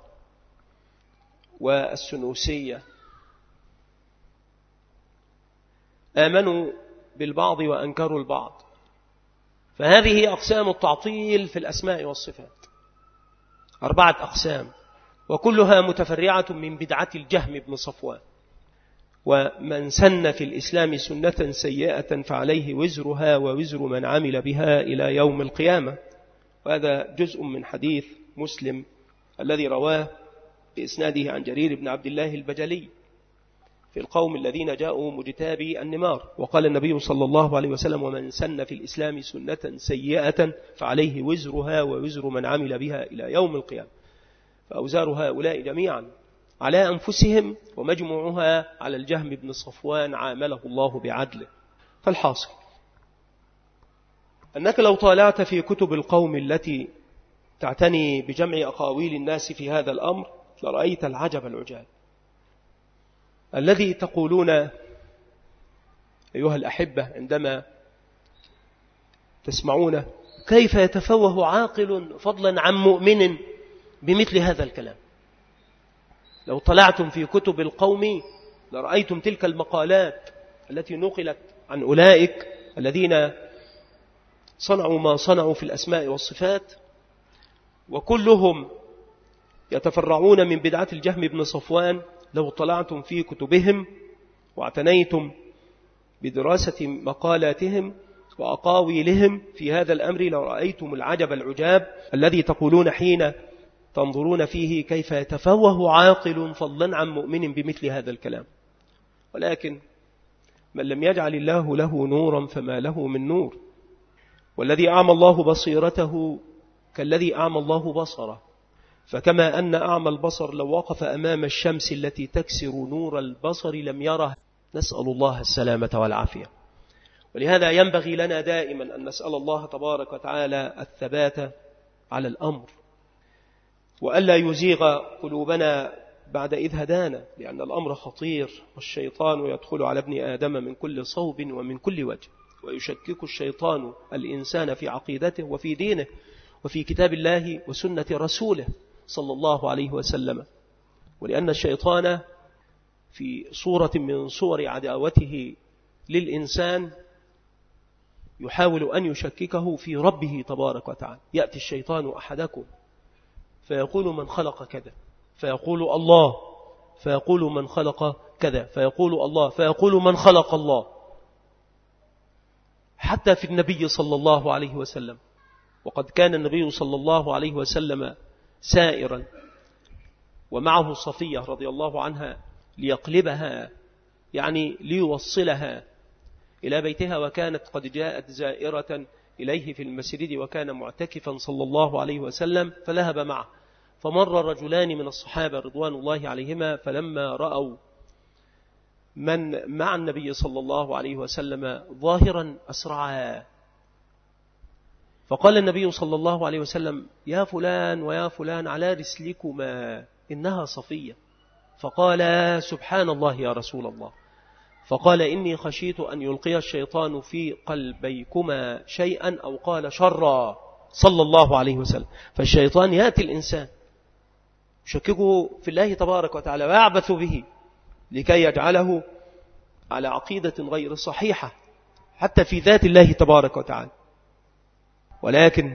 والسنوسية، آمنوا بالبعض وأنكروا البعض. فهذه أقسام التعطيل في الأسماء والصفات، أربعة أقسام، وكلها متفرعة من بدعة الجهم بن صفوان. ومن سن في الإسلام سنة سيئة فعليه وزرها ووزر من عمل بها إلى يوم القيامة. وهذا جزء من حديث مسلم الذي رواه بإسناده عن جرير بن عبد الله البجلي في القوم الذين جاءوا مجتابي النمار، وقال النبي صلى الله عليه وسلم ومن سن في الإسلام سنة سيئة فعليه وزرها ووزر من عمل بها إلى يوم القيامة. فأوزار هؤلاء جميعا على أنفسهم، ومجموعها على الجهم بن صفوان عامله الله بعدله. فالحاصل أنك لو طالعت في كتب القوم التي تعتني بجمع أقاويل الناس في هذا الأمر لرأيت العجب العجاب الذي تقولون أيها الأحبة عندما تسمعونه: كيف يتفوه عاقل فضلا عن مؤمن بمثل هذا الكلام؟ لو طلعتم في كتب القوم لرأيتم تلك المقالات التي نقلت عن أولئك الذين صنعوا ما صنعوا في الأسماء والصفات، وكلهم يتفرعون من بدعة الجهم بن صفوان. لو طلعتم في كتبهم واعتنيتم بدراسة مقالاتهم وأقاويلهم في هذا الأمر لرأيتم العجب العجاب الذي تقولون حين تنظرون فيه: كيف يتفوه عاقل فضلا عن مؤمن بمثل هذا الكلام. ولكن من لم يجعل الله له نورا فما له من نور، والذي أعمى الله بصيرته كالذي أعمى الله بصره، فكما أن أعمى البصر لو وقف أمام الشمس التي تكسر نور البصر لم يره. نسأل الله السلامة والعافية. ولهذا ينبغي لنا دائما أن نسأل الله تبارك وتعالى الثبات على الأمر، وألا يزيغ قلوبنا بعد إذ هدانا، لأن الأمر خطير، والشيطان يدخل على ابن آدم من كل صوب ومن كل وجه، ويشكك الشيطان الإنسان في عقيدته وفي دينه وفي كتاب الله وسنة رسوله صلى الله عليه وسلم. ولأن الشيطان في صورة من صور عداوته للإنسان يحاول أن يشككه في ربه تبارك وتعالى. يأتي الشيطان أحدكم فيقول: من خلق كذا، فيقول: الله، فيقول: من خلق كذا، فيقول: الله، فيقول: من خلق الله. حتى في النبي صلى الله عليه وسلم، وقد كان النبي صلى الله عليه وسلم سائرا ومعه صفية رضي الله عنها ليقلبها، يعني ليوصلها إلى بيتها، وكانت قد جاءت زائرة إليه في المسجد وكان معتكفا صلى الله عليه وسلم، فذهب معه. فمر رجلان من الصحابة رضوان الله عليهما، فلما رأوا من مع النبي صلى الله عليه وسلم ظاهرا أسرعا، فقال النبي صلى الله عليه وسلم: يا فلان ويا فلان على رسلكما إنها صفية. فقال: سبحان الله يا رسول الله. فقال: إني خشيت أن يلقي الشيطان في قلبيكما شيئا، أو قال شرا، صلى الله عليه وسلم. فالشيطان يأتي الإنسان يشككه في الله تبارك وتعالى ويعبث به لكي يجعله على عقيدة غير صحيحة حتى في ذات الله تبارك وتعالى. ولكن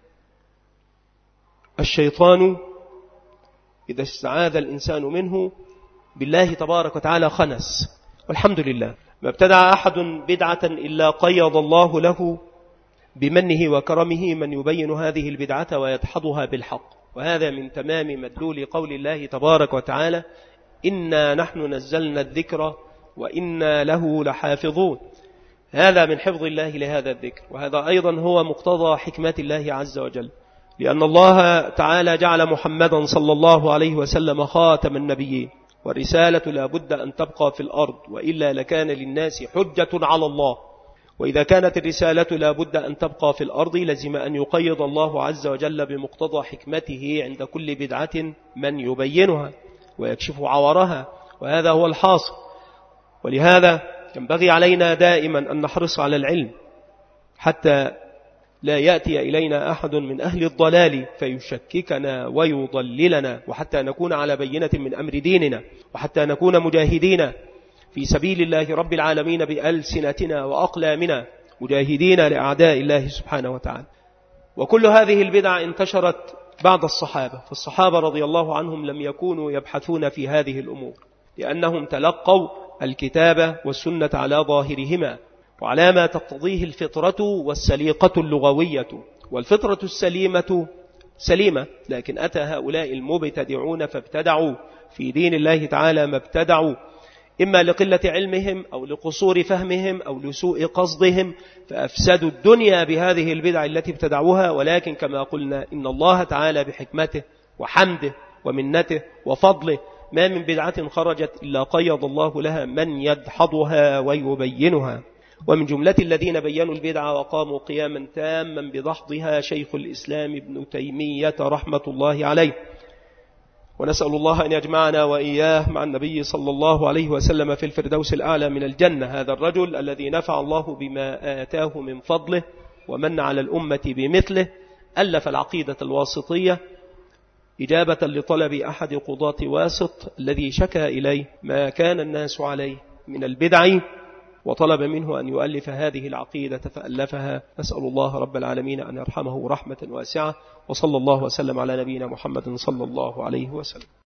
الشيطان إذا استعاذ الإنسان منه بالله تبارك وتعالى خنس. والحمد لله، ما ابتدع أحد بدعة إلا قيض الله له بمنه وكرمه من يبين هذه البدعة ويدحضها بالحق. وهذا من تمام مدلول قول الله تبارك وتعالى: إنا نحن نزلنا الذكر وإنا له لحافظون. هذا من حفظ الله لهذا الذكر، وهذا أيضا هو مقتضى حكمة الله عز وجل، لأن الله تعالى جعل محمدا صلى الله عليه وسلم خاتم النبيين، والرسالة لا بد أن تبقى في الأرض، وإلا لكان للناس حجة على الله. وإذا كانت الرسالة لا بد أن تبقى في الأرض لزم أن يقيض الله عز وجل بمقتضى حكمته عند كل بدعة من يبينها ويكشف عورها، وهذا هو الحاصل. ولهذا ينبغي علينا دائما أن نحرص على العلم حتى لا يأتي إلينا أحد من أهل الضلال فيشككنا ويضللنا، وحتى نكون على بينة من أمر ديننا، وحتى نكون مجاهدين في سبيل الله رب العالمين بألسنتنا وأقلامنا، مجاهدين لأعداء الله سبحانه وتعالى. وكل هذه البدع انتشرت بعد الصحابة، فالصحابة رضي الله عنهم لم يكونوا يبحثون في هذه الأمور، لأنهم تلقوا الكتاب والسنة على ظاهرهما وعلى ما تقتضيه الفطرة والسليقة اللغوية. والفطرة السليمة سليمة، لكن أتى هؤلاء المبتدعون فابتدعوا في دين الله تعالى ما ابتدعوا، إما لقلة علمهم أو لقصور فهمهم أو لسوء قصدهم، فأفسدوا الدنيا بهذه البدع التي ابتدعوها. ولكن كما قلنا إن الله تعالى بحكمته وحمده ومنته وفضله ما من بدعة خرجت إلا قيض الله لها من يدحضها ويبينها. ومن جملة الذين بيّنوا البدعة وقاموا قياما تاما بدحضها شيخ الإسلام ابن تيمية رحمة الله عليه. ونسأل الله أن يجمعنا وإياه مع النبي صلى الله عليه وسلم في الفردوس الأعلى من الجنة. هذا الرجل الذي نفع الله بما آتاه من فضله ومن على الأمة بمثله ألف العقيدة الواسطية إجابة لطلب أحد قضاة واسط الذي شكى إليه ما كان الناس عليه من البدع، وطلب منه أن يؤلف هذه العقيدة فألفها. أسأل الله رب العالمين أن يرحمه رحمة واسعة، وصلى الله وسلم على نبينا محمد صلى الله عليه وسلم.